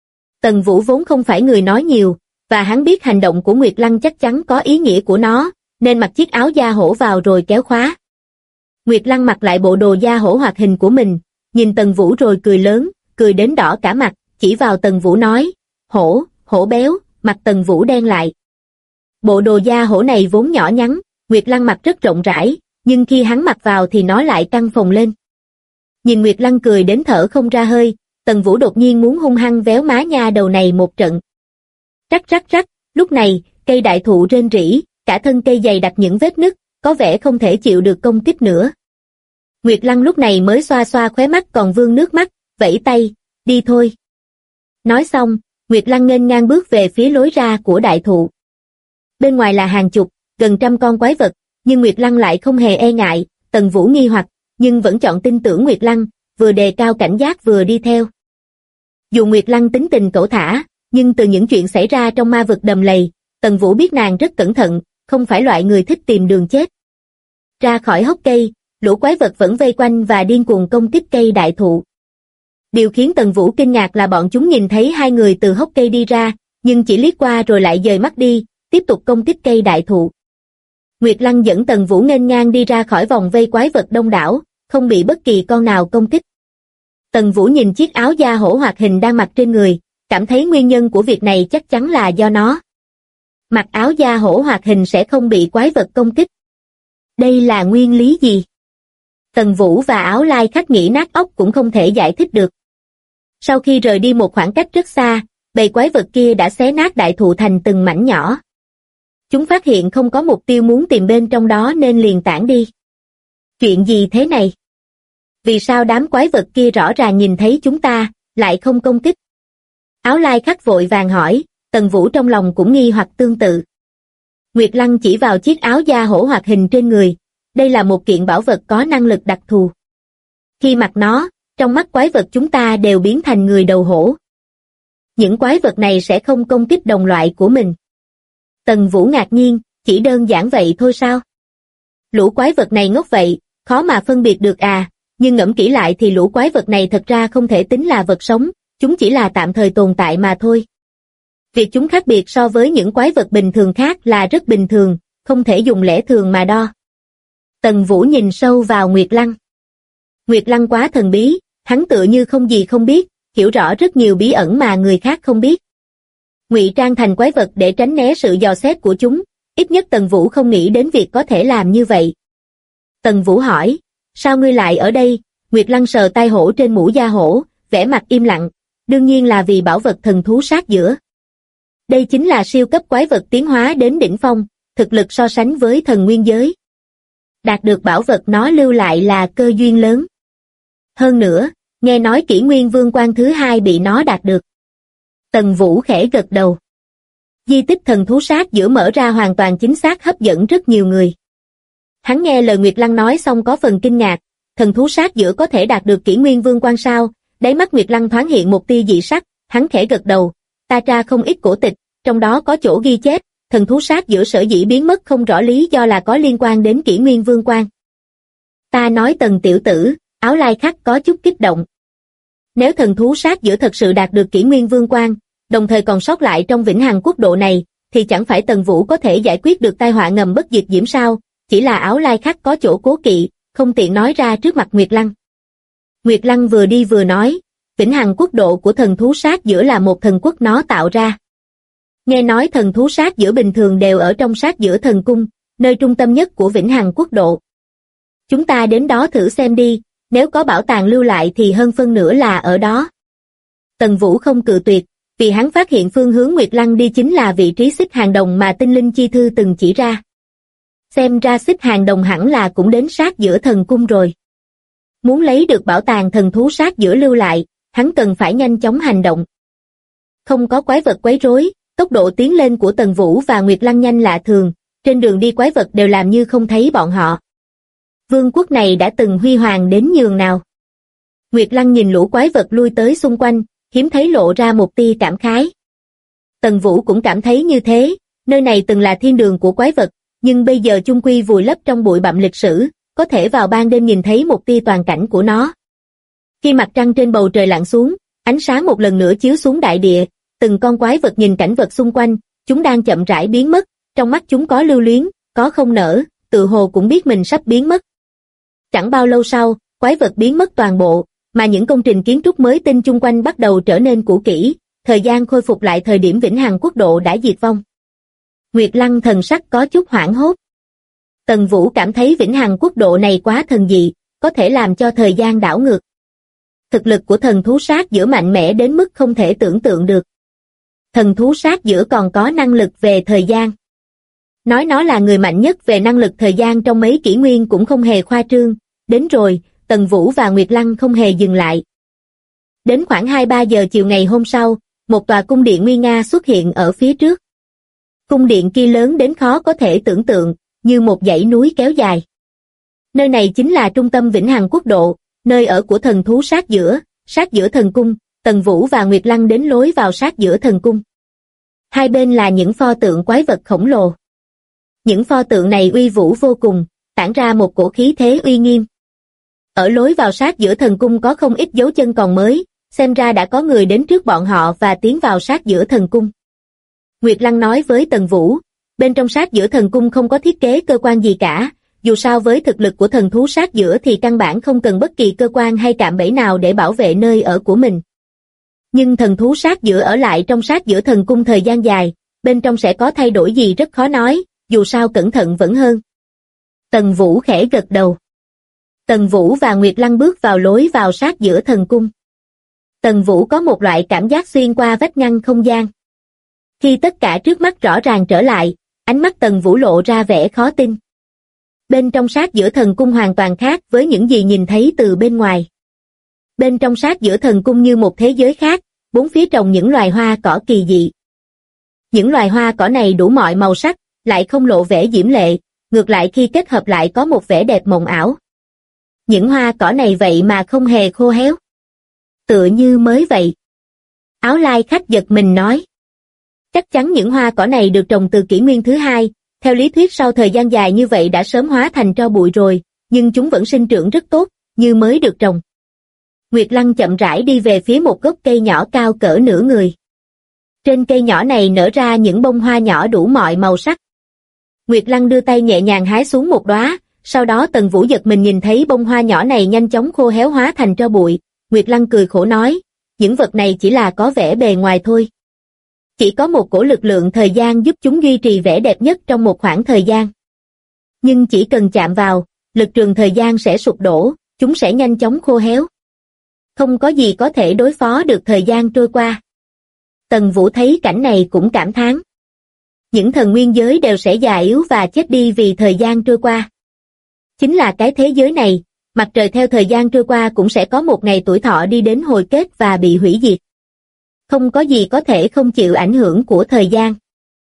Tần Vũ vốn không phải người nói nhiều, và hắn biết hành động của Nguyệt Lăng chắc chắn có ý nghĩa của nó, nên mặc chiếc áo da hổ vào rồi kéo khóa. Nguyệt Lăng mặc lại bộ đồ da hổ hoạt hình của mình, nhìn Tần Vũ rồi cười lớn, cười đến đỏ cả mặt, chỉ vào Tần Vũ nói, hổ béo, mặt Tần Vũ đen lại. Bộ đồ da hổ này vốn nhỏ nhắn, Nguyệt Lăng mặc rất rộng rãi, nhưng khi hắn mặc vào thì nó lại căng phồng lên. Nhìn Nguyệt Lăng cười đến thở không ra hơi, Tần Vũ đột nhiên muốn hung hăng véo má nha đầu này một trận. Rắc rắc rắc, lúc này, cây đại thụ rên rỉ, cả thân cây dày đặc những vết nứt, có vẻ không thể chịu được công kích nữa. Nguyệt Lăng lúc này mới xoa xoa khóe mắt còn vương nước mắt, vẫy tay, đi thôi. Nói xong, Nguyệt Lăng nghênh ngang bước về phía lối ra của đại thụ. Bên ngoài là hàng chục, gần trăm con quái vật, nhưng Nguyệt Lăng lại không hề e ngại, Tần Vũ nghi hoặc, nhưng vẫn chọn tin tưởng Nguyệt Lăng, vừa đề cao cảnh giác vừa đi theo. Dù Nguyệt Lăng tính tình cẩu thả, nhưng từ những chuyện xảy ra trong ma vực đầm lầy, Tần Vũ biết nàng rất cẩn thận, không phải loại người thích tìm đường chết. Ra khỏi hốc cây, lũ quái vật vẫn vây quanh và điên cuồng công kích cây đại thụ. Điều khiến Tần Vũ kinh ngạc là bọn chúng nhìn thấy 2 người từ hốc cây đi ra, nhưng chỉ liếc qua rồi lại dời mắt đi, tiếp tục công kích cây đại thụ. Nguyệt Lăng dẫn Tần Vũ nghênh ngang đi ra khỏi vòng vây quái vật đông đảo, không bị bất kỳ con nào công kích. Tần Vũ nhìn chiếc áo da hổ hoạt hình đang mặc trên người, cảm thấy nguyên nhân của việc này chắc chắn là do nó. Mặc áo da hổ hoạt hình sẽ không bị quái vật công kích. Đây là nguyên lý gì? Tần Vũ và Áo Lai Khách nghĩ nát óc cũng không thể giải thích được. Sau khi rời đi một khoảng cách rất xa, bầy quái vật kia đã xé nát đại thụ thành từng mảnh nhỏ. Chúng phát hiện không có mục tiêu muốn tìm bên trong đó nên liền tản đi. Chuyện gì thế này? Vì sao đám quái vật kia rõ ràng nhìn thấy chúng ta, lại không công kích? Áo Lai Khách vội vàng hỏi, Tần Vũ trong lòng cũng nghi hoặc tương tự. Nguyệt Lăng chỉ vào chiếc áo da hổ hoạt hình trên người, đây là một kiện bảo vật có năng lực đặc thù. Khi mặc nó, trong mắt quái vật chúng ta đều biến thành người đầu hổ. Những quái vật này sẽ không công kích đồng loại của mình. Tần Vũ ngạc nhiên, chỉ đơn giản vậy thôi sao? Lũ quái vật này ngốc vậy, khó mà phân biệt được à, nhưng ngẫm kỹ lại thì lũ quái vật này thật ra không thể tính là vật sống, chúng chỉ là tạm thời tồn tại mà thôi. Việc chúng khác biệt so với những quái vật bình thường khác là rất bình thường, không thể dùng lẽ thường mà đo. Tần Vũ nhìn sâu vào Nguyệt Lăng. Nguyệt Lăng quá thần bí, hắn tựa như không gì không biết, hiểu rõ rất nhiều bí ẩn mà người khác không biết. Ngụy trang thành quái vật để tránh né sự dò xét của chúng, ít nhất Tần Vũ không nghĩ đến việc có thể làm như vậy. Tần Vũ hỏi, sao ngươi lại ở đây? Nguyệt Lăng sờ tay hổ trên mũ da hổ, vẻ mặt im lặng, đương nhiên là vì bảo vật thần thú sát giữa. Đây chính là siêu cấp quái vật tiến hóa đến đỉnh phong, thực lực so sánh với thần nguyên giới. Đạt được bảo vật nó lưu lại là cơ duyên lớn. Hơn nữa, nghe nói Kỷ Nguyên Vương Quan thứ 2 bị nó đạt được. Tần Vũ khẽ gật đầu. Di tích thần thú sát giữa mở ra hoàn toàn chính xác hấp dẫn rất nhiều người. Hắn nghe lời Nguyệt Lăng nói xong có phần kinh ngạc, thần thú sát giữa có thể đạt được Kỷ Nguyên Vương Quan sao? Đáy mắt Nguyệt Lăng thoáng hiện một tia dị sắc, hắn khẽ gật đầu, ta tra không ít cổ tịch, trong đó có chỗ ghi chép, thần thú sát giữa sở dĩ biến mất không rõ lý do là có liên quan đến Kỷ Nguyên Vương Quan. Ta nói Tần tiểu tử, Áo Lai Khách có chút kích động. Nếu thần thú sát giữa thật sự đạt được Kỷ Nguyên Vương Quan, đồng thời còn sót lại trong Vĩnh Hằng Quốc độ này, thì chẳng phải Tần Vũ có thể giải quyết được tai họa ngầm bất diệt diễm sao, chỉ là Áo Lai Khắc có chỗ cố kỵ, không tiện nói ra trước mặt Nguyệt Lăng. Nguyệt Lăng vừa đi vừa nói, Vĩnh Hằng quốc độ của thần thú sát giữa là một thần quốc nó tạo ra. Nghe nói thần thú sát giữa bình thường đều ở trong sát giữa thần cung, nơi trung tâm nhất của Vĩnh Hằng quốc độ. Chúng ta đến đó thử xem đi, nếu có bảo tàng lưu lại thì hơn phân nửa là ở đó. Tần Vũ không cự tuyệt, vì hắn phát hiện phương hướng Nguyệt Lăng đi chính là vị trí Xích Hàng Đồng mà tinh linh chi thư từng chỉ ra. Xem ra Xích Hàng Đồng hẳn là cũng đến sát giữa thần cung rồi. Muốn lấy được bảo tàng thần thú sát giữa lưu lại, hắn cần phải nhanh chóng hành động. Không có quái vật quấy rối, tốc độ tiến lên của Tần Vũ và Nguyệt Lăng nhanh lạ thường, trên đường đi quái vật đều làm như không thấy bọn họ. Vương quốc này đã từng huy hoàng đến nhường nào. Nguyệt Lăng nhìn lũ quái vật lui tới xung quanh, hiếm thấy lộ ra một tia cảm khái. Tần Vũ cũng cảm thấy như thế, nơi này từng là thiên đường của quái vật, nhưng bây giờ chung quy vùi lấp trong bụi bặm lịch sử, có thể vào ban đêm nhìn thấy một tia toàn cảnh của nó. Khi mặt trăng trên bầu trời lặn xuống, ánh sáng một lần nữa chiếu xuống đại địa, từng con quái vật nhìn cảnh vật xung quanh, chúng đang chậm rãi biến mất, trong mắt chúng có lưu luyến, có không nở, tự hồ cũng biết mình sắp biến mất. Chẳng bao lâu sau, quái vật biến mất toàn bộ, mà những công trình kiến trúc mới tinh chung quanh bắt đầu trở nên cũ kỹ, thời gian khôi phục lại thời điểm Vĩnh Hằng quốc độ đã diệt vong. Nguyệt Lăng thần sắc có chút hoảng hốt. Tần Vũ cảm thấy Vĩnh Hằng quốc độ này quá thần dị, có thể làm cho thời gian đảo ngược. Thực lực của thần thú sát giữa mạnh mẽ đến mức không thể tưởng tượng được. Thần thú sát giữa còn có năng lực về thời gian. Nói nó là người mạnh nhất về năng lực thời gian trong mấy kỷ nguyên cũng không hề khoa trương. Đến rồi, Tần Vũ và Nguyệt Lăng không hề dừng lại. Đến khoảng 2-3 giờ chiều ngày hôm sau, một tòa cung điện nguy nga xuất hiện ở phía trước. Cung điện kia lớn đến khó có thể tưởng tượng, như một dãy núi kéo dài. Nơi này chính là trung tâm Vĩnh Hằng quốc độ, nơi ở của thần thú sát giữa thần cung. Tần Vũ và Nguyệt Lăng đến lối vào sát giữa thần cung. Hai bên là những pho tượng quái vật khổng lồ. Những pho tượng này uy vũ vô cùng, tản ra một cổ khí thế uy nghiêm. Ở lối vào sát giữa thần cung có không ít dấu chân còn mới, xem ra đã có người đến trước bọn họ và tiến vào sát giữa thần cung. Nguyệt Lăng nói với Tần Vũ, bên trong sát giữa thần cung không có thiết kế cơ quan gì cả, dù sao với thực lực của thần thú sát giữa thì căn bản không cần bất kỳ cơ quan hay cạm bẫy nào để bảo vệ nơi ở của mình. Nhưng thần thú sát giữa ở lại trong sát giữa thần cung thời gian dài, bên trong sẽ có thay đổi gì rất khó nói, dù sao cẩn thận vẫn hơn. Tần Vũ khẽ gật đầu. Tần Vũ và Nguyệt Lăng bước vào lối vào sát giữa thần cung. Tần Vũ có một loại cảm giác xuyên qua vách ngăn không gian. Khi tất cả trước mắt rõ ràng trở lại, ánh mắt Tần Vũ lộ ra vẻ khó tin. Bên trong sát giữa thần cung hoàn toàn khác với những gì nhìn thấy từ bên ngoài. Bên trong sát giữa thần cung như một thế giới khác, bốn phía trồng những loài hoa cỏ kỳ dị. Những loài hoa cỏ này đủ mọi màu sắc, lại không lộ vẻ diễm lệ, ngược lại khi kết hợp lại có một vẻ đẹp mộng ảo. Những hoa cỏ này vậy mà không hề khô héo. Tựa như mới vậy. Áo Lai Khách giật mình nói. Chắc chắn những hoa cỏ này được trồng từ kỷ nguyên thứ hai, theo lý thuyết sau thời gian dài như vậy đã sớm hóa thành tro bụi rồi, nhưng chúng vẫn sinh trưởng rất tốt, như mới được trồng. Nguyệt Lăng chậm rãi đi về phía một gốc cây nhỏ cao cỡ nửa người. Trên cây nhỏ này nở ra những bông hoa nhỏ đủ mọi màu sắc. Nguyệt Lăng đưa tay nhẹ nhàng hái xuống một đóa, sau đó Tần Vũ giật mình nhìn thấy bông hoa nhỏ này nhanh chóng khô héo hóa thành tro bụi. Nguyệt Lăng cười khổ nói, những vật này chỉ là có vẻ bề ngoài thôi. Chỉ có một cổ lực lượng thời gian giúp chúng duy trì vẻ đẹp nhất trong một khoảng thời gian. Nhưng chỉ cần chạm vào, lực trường thời gian sẽ sụp đổ, chúng sẽ nhanh chóng khô héo. Không có gì có thể đối phó được thời gian trôi qua. Tần Vũ thấy cảnh này cũng cảm thán. Những thần nguyên giới đều sẽ già yếu và chết đi vì thời gian trôi qua. Chính là cái thế giới này, mặt trời theo thời gian trôi qua cũng sẽ có một ngày tuổi thọ đi đến hồi kết và bị hủy diệt. Không có gì có thể không chịu ảnh hưởng của thời gian.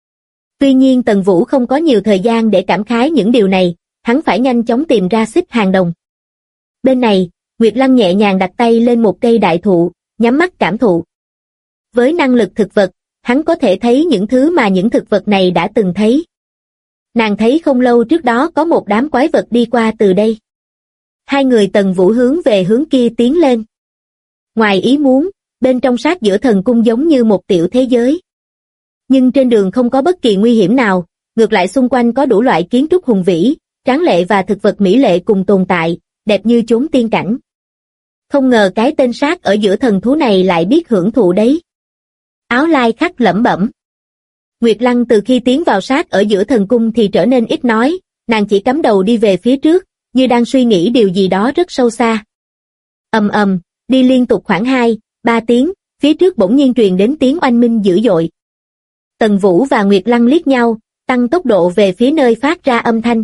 Tuy nhiên Tần Vũ không có nhiều thời gian để cảm khái những điều này, hắn phải nhanh chóng tìm ra Xích Hàng Đồng. Bên này, Nguyệt Lăng nhẹ nhàng đặt tay lên một cây đại thụ, nhắm mắt cảm thụ. Với năng lực thực vật, hắn có thể thấy những thứ mà những thực vật này đã từng thấy. Nàng thấy không lâu trước đó có một đám quái vật đi qua từ đây. Hai người Tần Vũ hướng về hướng kia tiến lên. Ngoài ý muốn, bên trong sát giữa thần cung giống như một tiểu thế giới. Nhưng trên đường không có bất kỳ nguy hiểm nào, ngược lại xung quanh có đủ loại kiến trúc hùng vĩ, tráng lệ và thực vật mỹ lệ cùng tồn tại, đẹp như chốn tiên cảnh. Không ngờ cái tên sát ở giữa thần thú này lại biết hưởng thụ đấy. Áo lai khắc lẩm bẩm. Nguyệt Lăng từ khi tiến vào sát ở giữa thần cung thì trở nên ít nói, nàng chỉ cắm đầu đi về phía trước, như đang suy nghĩ điều gì đó rất sâu xa. Ầm ầm, đi liên tục khoảng 2-3 tiếng, phía trước bỗng nhiên truyền đến tiếng oanh minh dữ dội. Tần Vũ và Nguyệt Lăng liếc nhau, tăng tốc độ về phía nơi phát ra âm thanh.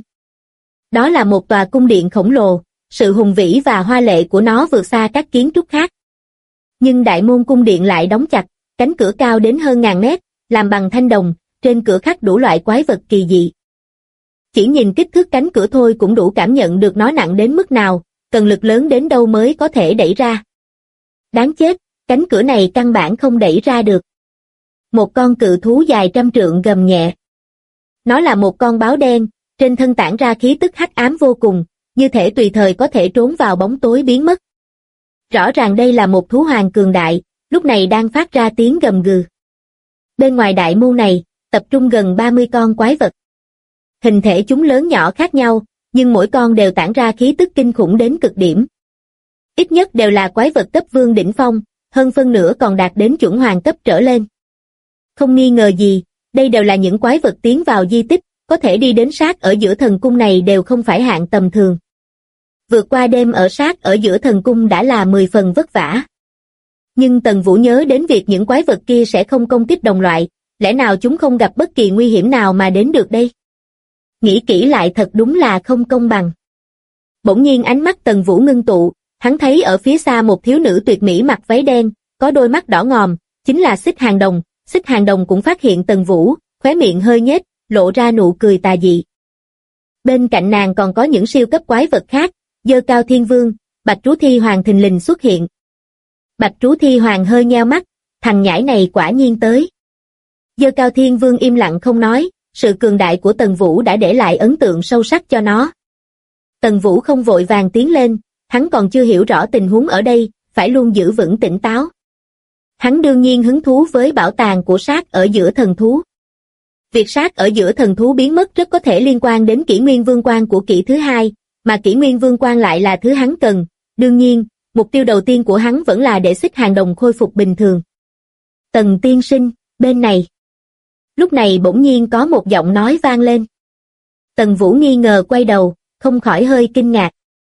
Đó là một tòa cung điện khổng lồ, sự hùng vĩ và hoa lệ của nó vượt xa các kiến trúc khác. Nhưng đại môn cung điện lại đóng chặt, cánh cửa cao đến hơn ngàn mét, làm bằng thanh đồng, trên cửa khắc đủ loại quái vật kỳ dị. Chỉ nhìn kích thước cánh cửa thôi cũng đủ cảm nhận được nó nặng đến mức nào, cần lực lớn đến đâu mới có thể đẩy ra. Đáng chết, cánh cửa này căn bản không đẩy ra được. Một con cự thú dài trăm trượng gầm nhẹ. Nó là một con báo đen, trên thân tản ra khí tức hắc ám vô cùng, như thể tùy thời có thể trốn vào bóng tối biến mất. Rõ ràng đây là một thú hoàng cường đại, lúc này đang phát ra tiếng gầm gừ. Bên ngoài đại môn này, tập trung gần 30 con quái vật. Hình thể chúng lớn nhỏ khác nhau, nhưng mỗi con đều tản ra khí tức kinh khủng đến cực điểm. Ít nhất đều là quái vật cấp vương đỉnh phong, hơn phân nửa còn đạt đến chuẩn hoàng cấp trở lên. Không nghi ngờ gì, đây đều là những quái vật tiến vào di tích, có thể đi đến sát ở giữa thần cung này đều không phải hạng tầm thường. Vượt qua đêm ở sát ở giữa thần cung đã là 10 phần vất vả. Nhưng Tần Vũ nhớ đến việc những quái vật kia sẽ không công kích đồng loại, lẽ nào chúng không gặp bất kỳ nguy hiểm nào mà đến được đây? Nghĩ kỹ lại thật đúng là không công bằng. Bỗng nhiên ánh mắt Tần Vũ ngưng tụ, hắn thấy ở phía xa một thiếu nữ tuyệt mỹ mặc váy đen, có đôi mắt đỏ ngòm, chính là Xích Hàng Đồng. Xích Hàng Đồng cũng phát hiện Tần Vũ, khóe miệng hơi nhếch, lộ ra nụ cười tà dị. Bên cạnh nàng còn có những siêu cấp quái vật khác, Dơ Cao Thiên Vương, Bạch Trú Thi Hoàng thình lình xuất hiện. Bạch Trú Thi Hoàng hơi nheo mắt, thằng nhãi này quả nhiên tới. Dơ Cao Thiên Vương im lặng không nói, sự cường đại của Tần Vũ đã để lại ấn tượng sâu sắc cho nó. Tần Vũ không vội vàng tiến lên, hắn còn chưa hiểu rõ tình huống ở đây, phải luôn giữ vững tỉnh táo. Hắn đương nhiên hứng thú với bảo tàng của sát ở giữa thần thú. Việc sát ở giữa thần thú biến mất rất có thể liên quan đến kỷ nguyên vương quan của kỷ thứ hai, mà kỷ nguyên vương quan lại là thứ hắn cần. Đương nhiên, mục tiêu đầu tiên của hắn vẫn là để Xích Hàng Đồng khôi phục bình thường. Tần tiên sinh, bên này. Lúc này bỗng nhiên có một giọng nói vang lên. Tần Vũ nghi ngờ quay đầu, không khỏi hơi kinh ngạc.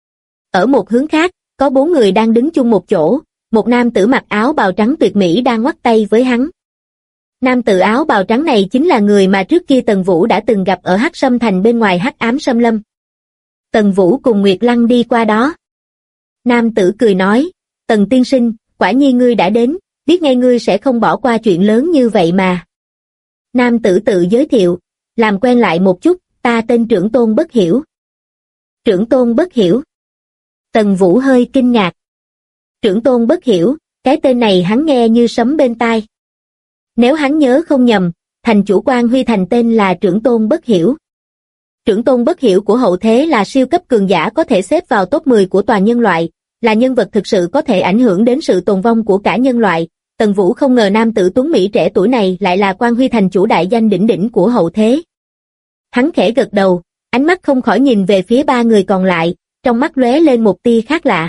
Ở một hướng khác, có 4 người đang đứng chung một chỗ, một nam tử mặc áo bào trắng tuyệt mỹ đang ngoắc tay với hắn. Nam tử áo bào trắng này chính là người mà trước kia Tần Vũ đã từng gặp ở Hắc Sâm Thành bên ngoài Hắc Ám Sâm Lâm. Tần Vũ cùng Nguyệt Lăng đi qua đó. Nam tử cười nói, Tần tiên sinh, quả nhiên ngươi đã đến, biết ngay ngươi sẽ không bỏ qua chuyện lớn như vậy mà. Nam tử tự giới thiệu, làm quen lại một chút, ta tên Trưởng Tôn Bất Hiểu. Trưởng Tôn Bất Hiểu. Tần Vũ hơi kinh ngạc. Trưởng Tôn Bất Hiểu, cái tên này hắn nghe như sấm bên tai. Nếu hắn nhớ không nhầm, thành chủ Quan Huy Thành tên là Trưởng Tôn Bất Hiểu. Trưởng Tôn Bất Hiểu của hậu thế là siêu cấp cường giả có thể xếp vào top 10 của toàn nhân loại, là nhân vật thực sự có thể ảnh hưởng đến sự tồn vong của cả nhân loại. Tần Vũ không ngờ nam tử tuấn mỹ trẻ tuổi này lại là Quan Huy Thành chủ đại danh đỉnh đỉnh của hậu thế. Hắn khẽ gật đầu, ánh mắt không khỏi nhìn về phía 3 người còn lại, trong mắt lóe lên một tia khác lạ.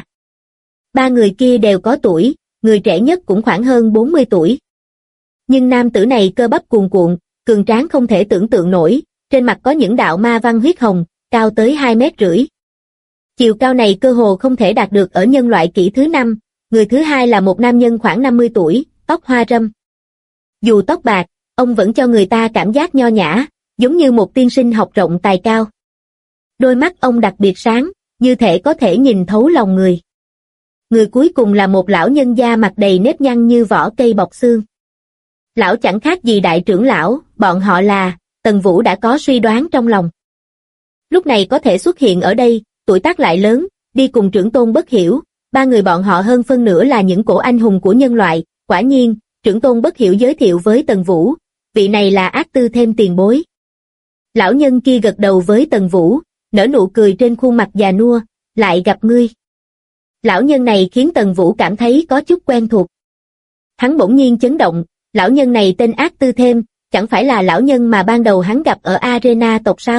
3 người kia đều có tuổi, người trẻ nhất cũng khoảng hơn 40 tuổi. Nhưng nam tử này cơ bắp cuồn cuộn, cường tráng không thể tưởng tượng nổi, trên mặt có những đạo ma văn huyết hồng, cao tới 2,5 mét. Chiều cao này cơ hồ không thể đạt được ở nhân loại kỷ thứ 5, người thứ hai là một nam nhân khoảng 50 tuổi, tóc hoa râm. Dù tóc bạc, ông vẫn cho người ta cảm giác nho nhã, giống như một tiên sinh học rộng tài cao. Đôi mắt ông đặc biệt sáng, như thể có thể nhìn thấu lòng người. Người cuối cùng là một lão nhân da mặt đầy nếp nhăn như vỏ cây bọc xương. Lão chẳng khác gì đại trưởng lão, bọn họ là, Tần Vũ đã có suy đoán trong lòng. Lúc này có thể xuất hiện ở đây, tuổi tác lại lớn, đi cùng Trưởng Tôn Bất Hiểu, 3 người bọn họ hơn phân nửa là những cổ anh hùng của nhân loại. Quả nhiên, Trưởng Tôn Bất Hiểu giới thiệu với Tần Vũ, vị này là Ác Tư thêm tiền bối. Lão nhân kia gật đầu với Tần Vũ, nở nụ cười trên khuôn mặt già nua, lại gặp ngươi. Lão nhân này khiến Tần Vũ cảm thấy có chút quen thuộc. Hắn bỗng nhiên chấn động, lão nhân này tên Ác Tư thêm, chẳng phải là lão nhân mà ban đầu hắn gặp ở Arena tộc sao?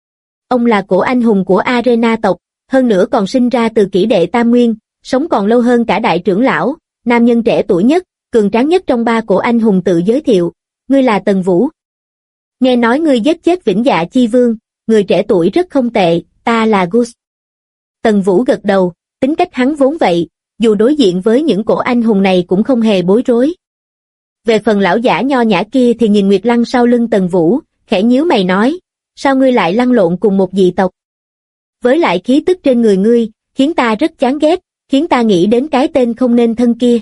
Ông là cổ anh hùng của Arena tộc, hơn nữa còn sinh ra từ kỷ đệ Tam Nguyên, sống còn lâu hơn cả đại trưởng lão, nam nhân trẻ tuổi nhất, cường tráng nhất trong ba cổ anh hùng tự giới thiệu, ngươi là Tần Vũ. Nghe nói ngươi giết chết Vĩnh Dạ Chi Vương, người trẻ tuổi rất không tệ, ta là Gus. Tần Vũ gật đầu, tính cách hắn vốn vậy, dù đối diện với những cổ anh hùng này cũng không hề bối rối. Về phần lão giả nho nhã kia thì nhìn Nguyệt Lăng sau lưng Tần Vũ, khẽ nhíu mày nói, sao ngươi lại lăn lộn cùng một dị tộc? Với lại khí tức trên người ngươi, khiến ta rất chán ghét, khiến ta nghĩ đến cái tên không nên thân kia.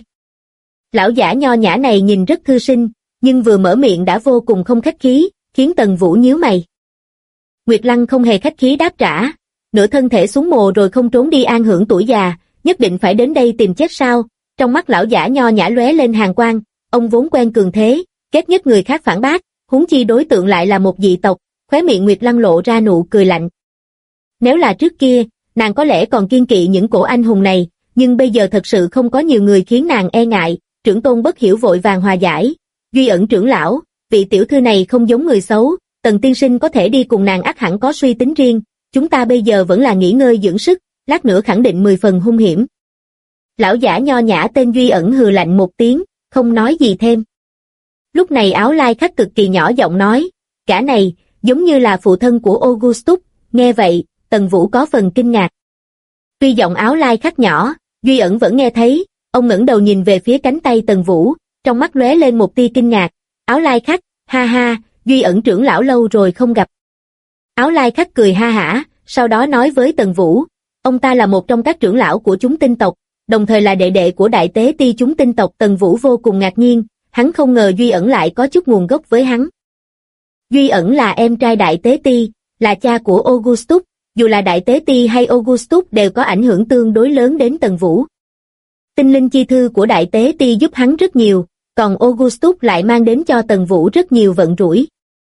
Lão giả nho nhã này nhìn rất thư sinh, nhưng vừa mở miệng đã vô cùng không khách khí, khiến Tần Vũ nhíu mày. Nguyệt Lăng không hề khách khí đáp trả, nửa thân thể xuống mồ rồi không trốn đi an hưởng tuổi già, nhất định phải đến đây tìm chết sao? Trong mắt lão giả nho nhã lóe lên hàn quang, ông vốn quen cường thế, ghét nhất người khác phản bác, huống chi đối tượng lại là một dị tộc, khóe miệng Nguyệt Lăng lộ ra nụ cười lạnh. Nếu là trước kia, nàng có lẽ còn kiêng kỵ những cổ anh hùng này, nhưng bây giờ thật sự không có nhiều người khiến nàng e ngại. Trưởng tôn Bất Hiểu vội vàng hòa giải, Duy Ẩn trưởng lão, vị tiểu thư này không giống người xấu, Tần tiên sinh có thể đi cùng nàng ắt hẳn có suy tính riêng, chúng ta bây giờ vẫn là nghỉ ngơi dưỡng sức, lát nữa khẳng định 10 phần hung hiểm. Lão giả nho nhã tên Duy Ẩn hừ lạnh một tiếng, không nói gì thêm. Lúc này Áo Lai Khách cực kỳ nhỏ giọng nói, gã này, giống như là phụ thân của Augustus, nghe vậy, Tần Vũ có phần kinh ngạc. Tuy giọng Áo Lai Khách nhỏ, Duy Ẩn vẫn nghe thấy, ông ngẩng đầu nhìn về phía cánh tay Tần Vũ, trong mắt lóe lên một tia kinh ngạc, Áo Lai Khách, ha ha, Duy Ẩn trưởng lão lâu rồi không gặp. Áo Lai Khách cười ha hả, sau đó nói với Tần Vũ, ông ta là một trong các trưởng lão của chúng tinh tộc, đồng thời là đệ đệ của đại tế ti chúng tinh tộc. Tần Vũ vô cùng ngạc nhiên, hắn không ngờ Duy Ẩn lại có chút nguồn gốc với hắn. Duy Ẩn là em trai đại tế ti, là cha của Augustus, dù là đại tế ti hay Augustus đều có ảnh hưởng tương đối lớn đến Tần Vũ. Tinh linh chi thư của đại tế ti giúp hắn rất nhiều, còn Augustus lại mang đến cho Tần Vũ rất nhiều vận rủi.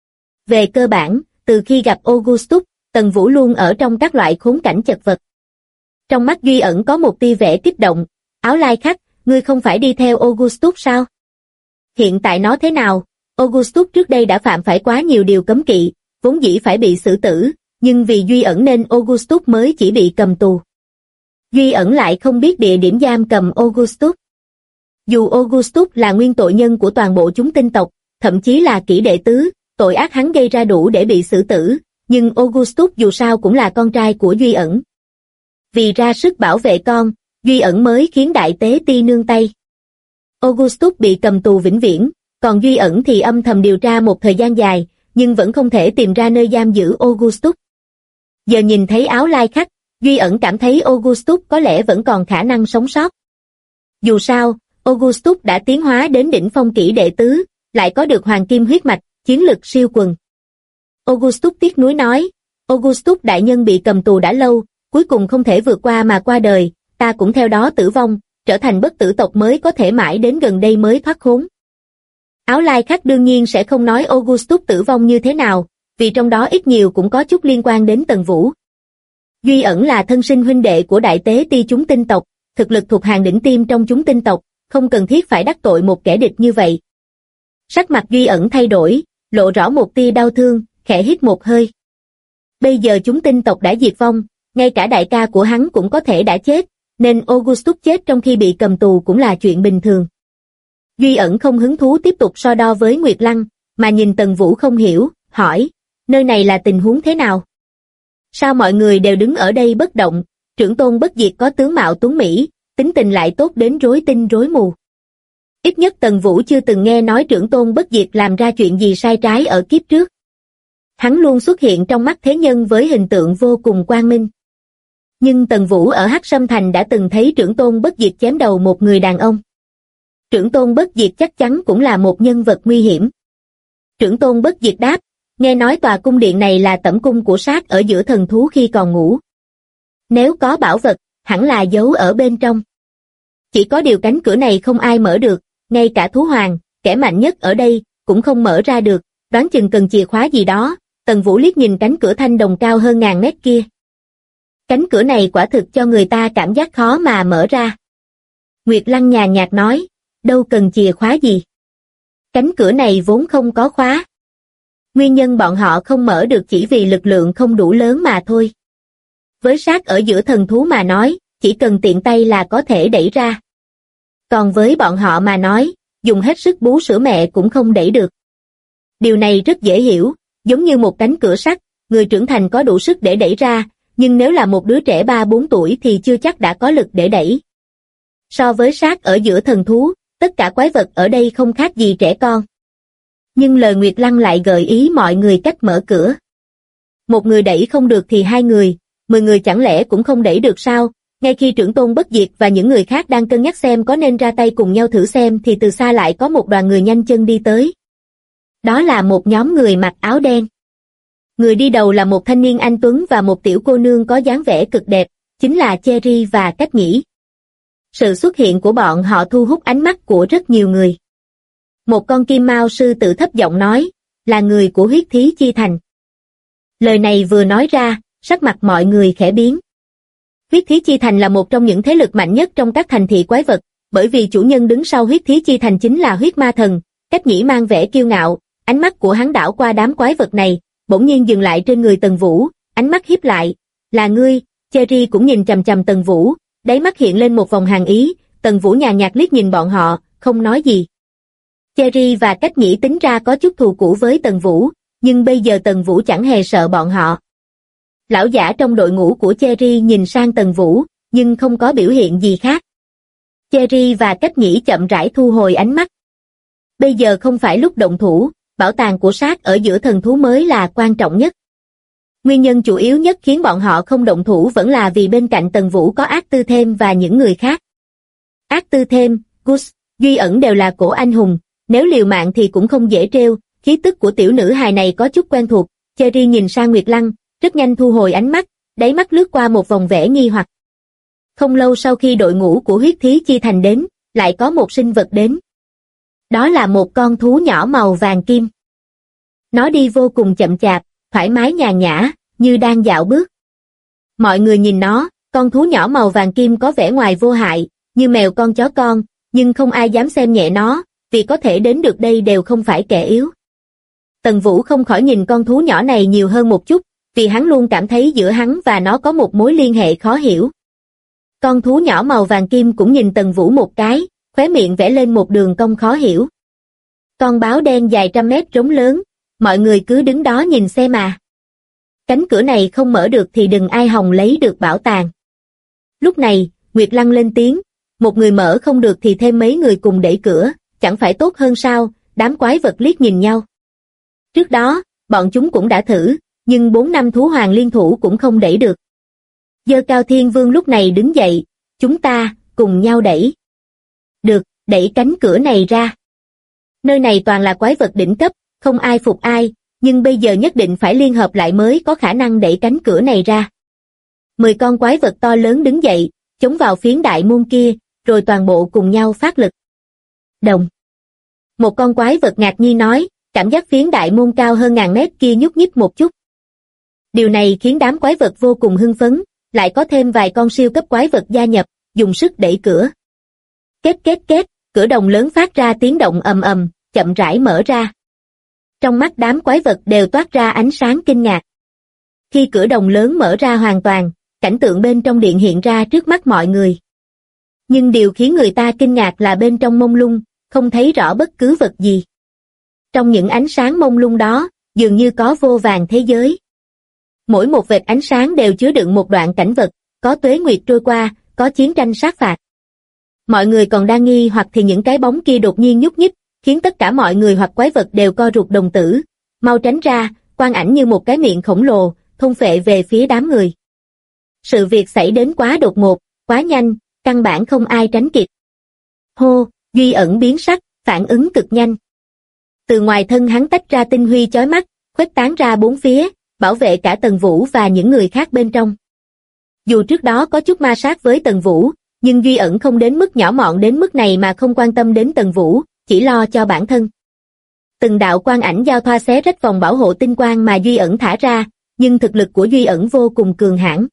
Về cơ bản, từ khi gặp Augustus, Tần Vũ luôn ở trong các loại khốn cảnh chật vật. Trong mắt Duy Ẩn có một tia vẻ kích động, Áo Lai Khách, ngươi không phải đi theo Augustus sao? Hiện tại nó thế nào? Augustus trước đây đã phạm phải quá nhiều điều cấm kỵ, vốn dĩ phải bị xử tử, nhưng vì Duy Ẩn nên Augustus mới chỉ bị cầm tù. Duy Ẩn lại không biết địa điểm giam cầm Augustus. Dù Augustus là nguyên tội nhân của toàn bộ chúng tinh tộc, thậm chí là kỷ đệ tứ, tội ác hắn gây ra đủ để bị xử tử, nhưng Augustus dù sao cũng là con trai của Duy Ẩn. Vì ra sức bảo vệ con, Duy Ẩn mới khiến đại tế ti nương tay. Augustus bị cầm tù vĩnh viễn, còn Duy Ẩn thì âm thầm điều tra một thời gian dài, nhưng vẫn không thể tìm ra nơi giam giữ Augustus. Giờ nhìn thấy Áo Lai Khách, Duy Ẩn cảm thấy Augustus có lẽ vẫn còn khả năng sống sót. Dù sao, Augustus đã tiến hóa đến đỉnh phong kỷ đệ tứ, lại có được hoàng kim huyết mạch, chiến lực siêu quần. Augustus tiếc nuối nói, Augustus đại nhân bị cầm tù đã lâu, cuối cùng không thể vượt qua mà qua đời, ta cũng theo đó tử vong, trở thành bất tử tộc mới có thể mãi đến gần đây mới thoát khốn. Áo Lai Khách đương nhiên sẽ không nói Augustus tử vong như thế nào, vì trong đó ít nhiều cũng có chút liên quan đến Tần Vũ. Duy Ẩn là thân sinh huynh đệ của đại tế ti chúng tinh tộc, thực lực thuộc hàng đỉnh tiêm trong chúng tinh tộc, không cần thiết phải đắc tội một kẻ địch như vậy. Sắc mặt Duy Ẩn thay đổi, lộ rõ một tia đau thương, khẽ hít một hơi. Bây giờ chúng tinh tộc đã diệt vong, ngay cả đại ca của hắn cũng có thể đã chết, nên Augustus chết trong khi bị cầm tù cũng là chuyện bình thường. Duy Ẩn không hứng thú tiếp tục so đo với Nguyệt Lăng, mà nhìn Tần Vũ không hiểu, hỏi, nơi này là tình huống thế nào? Sao mọi người đều đứng ở đây bất động, trưởng tôn Bất Diệt có tướng mạo tuấn mỹ, tính tình lại tốt đến rối tinh rối mù. Ít nhất Tần Vũ chưa từng nghe nói trưởng tôn Bất Diệt làm ra chuyện gì sai trái ở kiếp trước. Hắn luôn xuất hiện trong mắt thế nhân với hình tượng vô cùng quang minh. Nhưng Tần Vũ ở Hắc Sâm Thành đã từng thấy trưởng tôn Bất Diệt chém đầu một người đàn ông. Trưởng tôn Bất Diệt chắc chắn cũng là một nhân vật nguy hiểm. Trưởng tôn Bất Diệt đáp, nghe nói tòa cung điện này là tẩm cung của sát ở giữa thần thú khi còn ngủ. Nếu có bảo vật, hẳn là giấu ở bên trong. Chỉ có điều cánh cửa này không ai mở được, ngay cả thú hoàng, kẻ mạnh nhất ở đây, cũng không mở ra được, đoán chừng cần chìa khóa gì đó. Tần Vũ liếc nhìn cánh cửa thanh đồng cao hơn ngàn mét kia. Cánh cửa này quả thực cho người ta cảm giác khó mà mở ra. Nguyệt Lăng nhàn nhạt nói, đâu cần chìa khóa gì. Cánh cửa này vốn không có khóa. Nguyên nhân bọn họ không mở được chỉ vì lực lượng không đủ lớn mà thôi. Với xác ở giữa thần thú mà nói, chỉ cần tiện tay là có thể đẩy ra. Còn với bọn họ mà nói, dùng hết sức bú sữa mẹ cũng không đẩy được. Điều này rất dễ hiểu, giống như một cánh cửa sắt, người trưởng thành có đủ sức để đẩy ra, nhưng nếu là một đứa trẻ 3-4 tuổi thì chưa chắc đã có lực để đẩy. So với xác ở giữa thần thú, tất cả quái vật ở đây không khác gì trẻ con. Nhưng lời Nguyệt Lăng lại gợi ý mọi người cách mở cửa. Một người đẩy không được thì 2 người, 10 người chẳng lẽ cũng không đẩy được sao? Ngay khi trưởng tôn bất diệt và những người khác đang cân nhắc xem có nên ra tay cùng nhau thử xem thì từ xa lại có một đoàn người nhanh chân đi tới. Đó là một nhóm người mặc áo đen. Người đi đầu là một thanh niên anh tuấn và một tiểu cô nương có dáng vẻ cực đẹp, chính là Cherry và Cách Nhĩ. Sự xuất hiện của bọn họ thu hút ánh mắt của rất nhiều người. Một con kim mao sư tử thấp giọng nói, là người của huyết thí chi thành. Lời này vừa nói ra, sắc mặt mọi người khẽ biến. Huyết thí chi thành là một trong những thế lực mạnh nhất trong các thành thị quái vật, bởi vì chủ nhân đứng sau huyết thí chi thành chính là huyết ma thần. Cách Nhĩ mang vẻ kiêu ngạo, ánh mắt của hắn đảo qua đám quái vật này, bỗng nhiên dừng lại trên người Tần Vũ, ánh mắt híp lại, là ngươi. Cherry cũng nhìn chằm chằm Tần Vũ, đáy mắt hiện lên một vòng hàn ý. Tần Vũ nhàn nhạt liếc nhìn bọn họ, không nói gì. Cherry và Cách Nhĩ tính ra có chút thù cũ với Tần Vũ, nhưng bây giờ Tần Vũ chẳng hề sợ bọn họ. Lão giả trong đội ngũ của Cherry nhìn sang Tần Vũ, nhưng không có biểu hiện gì khác. Cherry và Cách Nhĩ chậm rãi thu hồi ánh mắt. Bây giờ không phải lúc động thủ, bảo tàng của xác ở giữa thần thú mới là quan trọng nhất. Nguyên nhân chủ yếu nhất khiến bọn họ không động thủ vẫn là vì bên cạnh Tần Vũ có Ác Tư Thêm và những người khác. Ác Tư Thêm, Gus, Duy Ẩn đều là cổ anh hùng, nếu liều mạng thì cũng không dễ trêu. Khí tức của tiểu nữ hài này có chút quen thuộc. Cherry nhìn sang Nguyệt Lăng, rất nhanh thu hồi ánh mắt, đáy mắt lướt qua một vòng vẻ nghi hoặc. Không lâu sau khi đội ngũ của huyết thí chi thành đến, lại có một sinh vật đến. Đó là một con thú nhỏ màu vàng kim. Nó đi vô cùng chậm chạp, thoải mái nhàn nhã, như đang dạo bước. Mọi người nhìn nó, con thú nhỏ màu vàng kim có vẻ ngoài vô hại, như mèo con chó con, nhưng không ai dám xem nhẹ nó, vì có thể đến được đây đều không phải kẻ yếu. Tần Vũ không khỏi nhìn con thú nhỏ này nhiều hơn một chút, vì hắn luôn cảm thấy giữa hắn và nó có một mối liên hệ khó hiểu. Con thú nhỏ màu vàng kim cũng nhìn Tần Vũ một cái, khóe miệng vẽ lên một đường cong khó hiểu. Con báo đen dài trăm mét trống lớn, mọi người cứ đứng đó nhìn xem mà. Cánh cửa này không mở được thì đừng ai hòng lấy được bảo tàng. Lúc này, Nguyệt Lăng lên tiếng, một người mở không được thì thêm mấy người cùng đẩy cửa, chẳng phải tốt hơn sao? Đám quái vật liếc nhìn nhau. Trước đó, bọn chúng cũng đã thử, nhưng 4 năm thú hoàng liên thủ cũng không đẩy được. Giơ Cao Thiên Vương lúc này đứng dậy, chúng ta, cùng nhau đẩy. Được, đẩy cánh cửa này ra. Nơi này toàn là quái vật đỉnh cấp, không ai phục ai, nhưng bây giờ nhất định phải liên hợp lại mới có khả năng đẩy cánh cửa này ra. 10 con quái vật to lớn đứng dậy, chống vào phiến đại môn kia, rồi toàn bộ cùng nhau phát lực. Đồng. Một con quái vật ngạc nhiên nói, cảm giác phiến đại môn cao hơn ngàn mét kia nhúc nhích một chút. Điều này khiến đám quái vật vô cùng hưng phấn, lại có thêm vài con siêu cấp quái vật gia nhập, dùng sức đẩy cửa. Két két két, cửa đồng lớn phát ra tiếng động ầm ầm, chậm rãi mở ra. Trong mắt đám quái vật đều toát ra ánh sáng kinh ngạc. Khi cửa đồng lớn mở ra hoàn toàn, cảnh tượng bên trong điện hiện ra trước mắt mọi người. Nhưng điều khiến người ta kinh ngạc là bên trong mông lung, không thấy rõ bất cứ vật gì. Trong những ánh sáng mông lung đó, dường như có vô vàn thế giới. Mỗi một vệt ánh sáng đều chứa đựng một đoạn cảnh vật, có tuế nguyệt trôi qua, có chiến tranh sát phạt. Mọi người còn đang nghi hoặc thì những cái bóng kia đột nhiên nhúc nhích, khiến tất cả mọi người hoặc quái vật đều co rụt đồng tử. Mau tránh ra, quang ảnh như một cái miệng khổng lồ, thôn phệ về phía đám người. Sự việc xảy đến quá đột ngột, quá nhanh, căn bản không ai tránh kịp. Hô, Duy Ẩn biến sắc, phản ứng cực nhanh. Từ ngoài thân hắn tách ra tinh huy chói mắt, khuếch tán ra bốn phía, bảo vệ cả Tần Vũ và những người khác bên trong. Dù trước đó có chút ma sát với Tần Vũ, nhưng Duy Ẩn không đến mức nhỏ mọn đến mức này mà không quan tâm đến Tần Vũ, chỉ lo cho bản thân. Từng đạo quang ảnh giao thoa xé rách vòng bảo hộ tinh quang mà Duy Ẩn thả ra, nhưng thực lực của Duy Ẩn vô cùng cường hãn.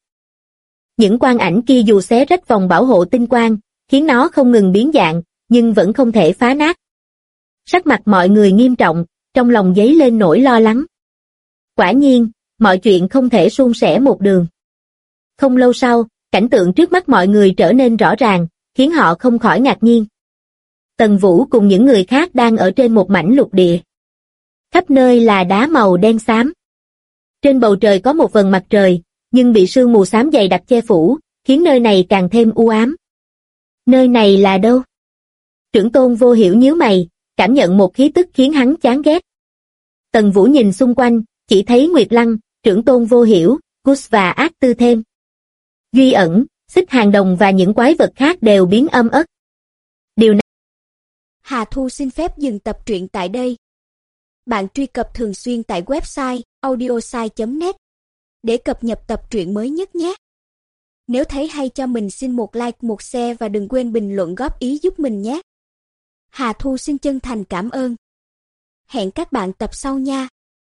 Những quang ảnh kia dù xé rách vòng bảo hộ tinh quang, khiến nó không ngừng biến dạng, nhưng vẫn không thể phá nát. Sắc mặt mọi người nghiêm trọng, trong lòng dấy lên nỗi lo lắng. Quả nhiên, mọi chuyện không thể suôn sẻ một đường. Không lâu sau, cảnh tượng trước mắt mọi người trở nên rõ ràng, khiến họ không khỏi ngạc nhiên. Tần Vũ cùng những người khác đang ở trên một mảnh lục địa. Khắp nơi là đá màu đen xám. Trên bầu trời có một vầng mặt trời, nhưng bị sương mù xám dày đặc che phủ, khiến nơi này càng thêm u ám. Nơi này là đâu? Trưởng tôn Vô Hiểu nhíu mày, cảm nhận một khí tức khiến hắn chán ghét. Tần Vũ nhìn xung quanh, chỉ thấy Nguyệt Lăng, trưởng tôn Vô Hiểu, Gus và Ác Tư Thêm. Duy Ẩn, Xích Hàng Đồng và những quái vật khác đều biến âm ất. Điều này. Hà Thu xin phép dừng tập truyện tại đây. Bạn truy cập thường xuyên tại website audiosai.net để cập nhật tập truyện mới nhất nhé. Nếu thấy hay cho mình xin một like, một share và đừng quên bình luận góp ý giúp mình nhé. Hà Thu xin chân thành cảm ơn. Hẹn các bạn tập sau nha.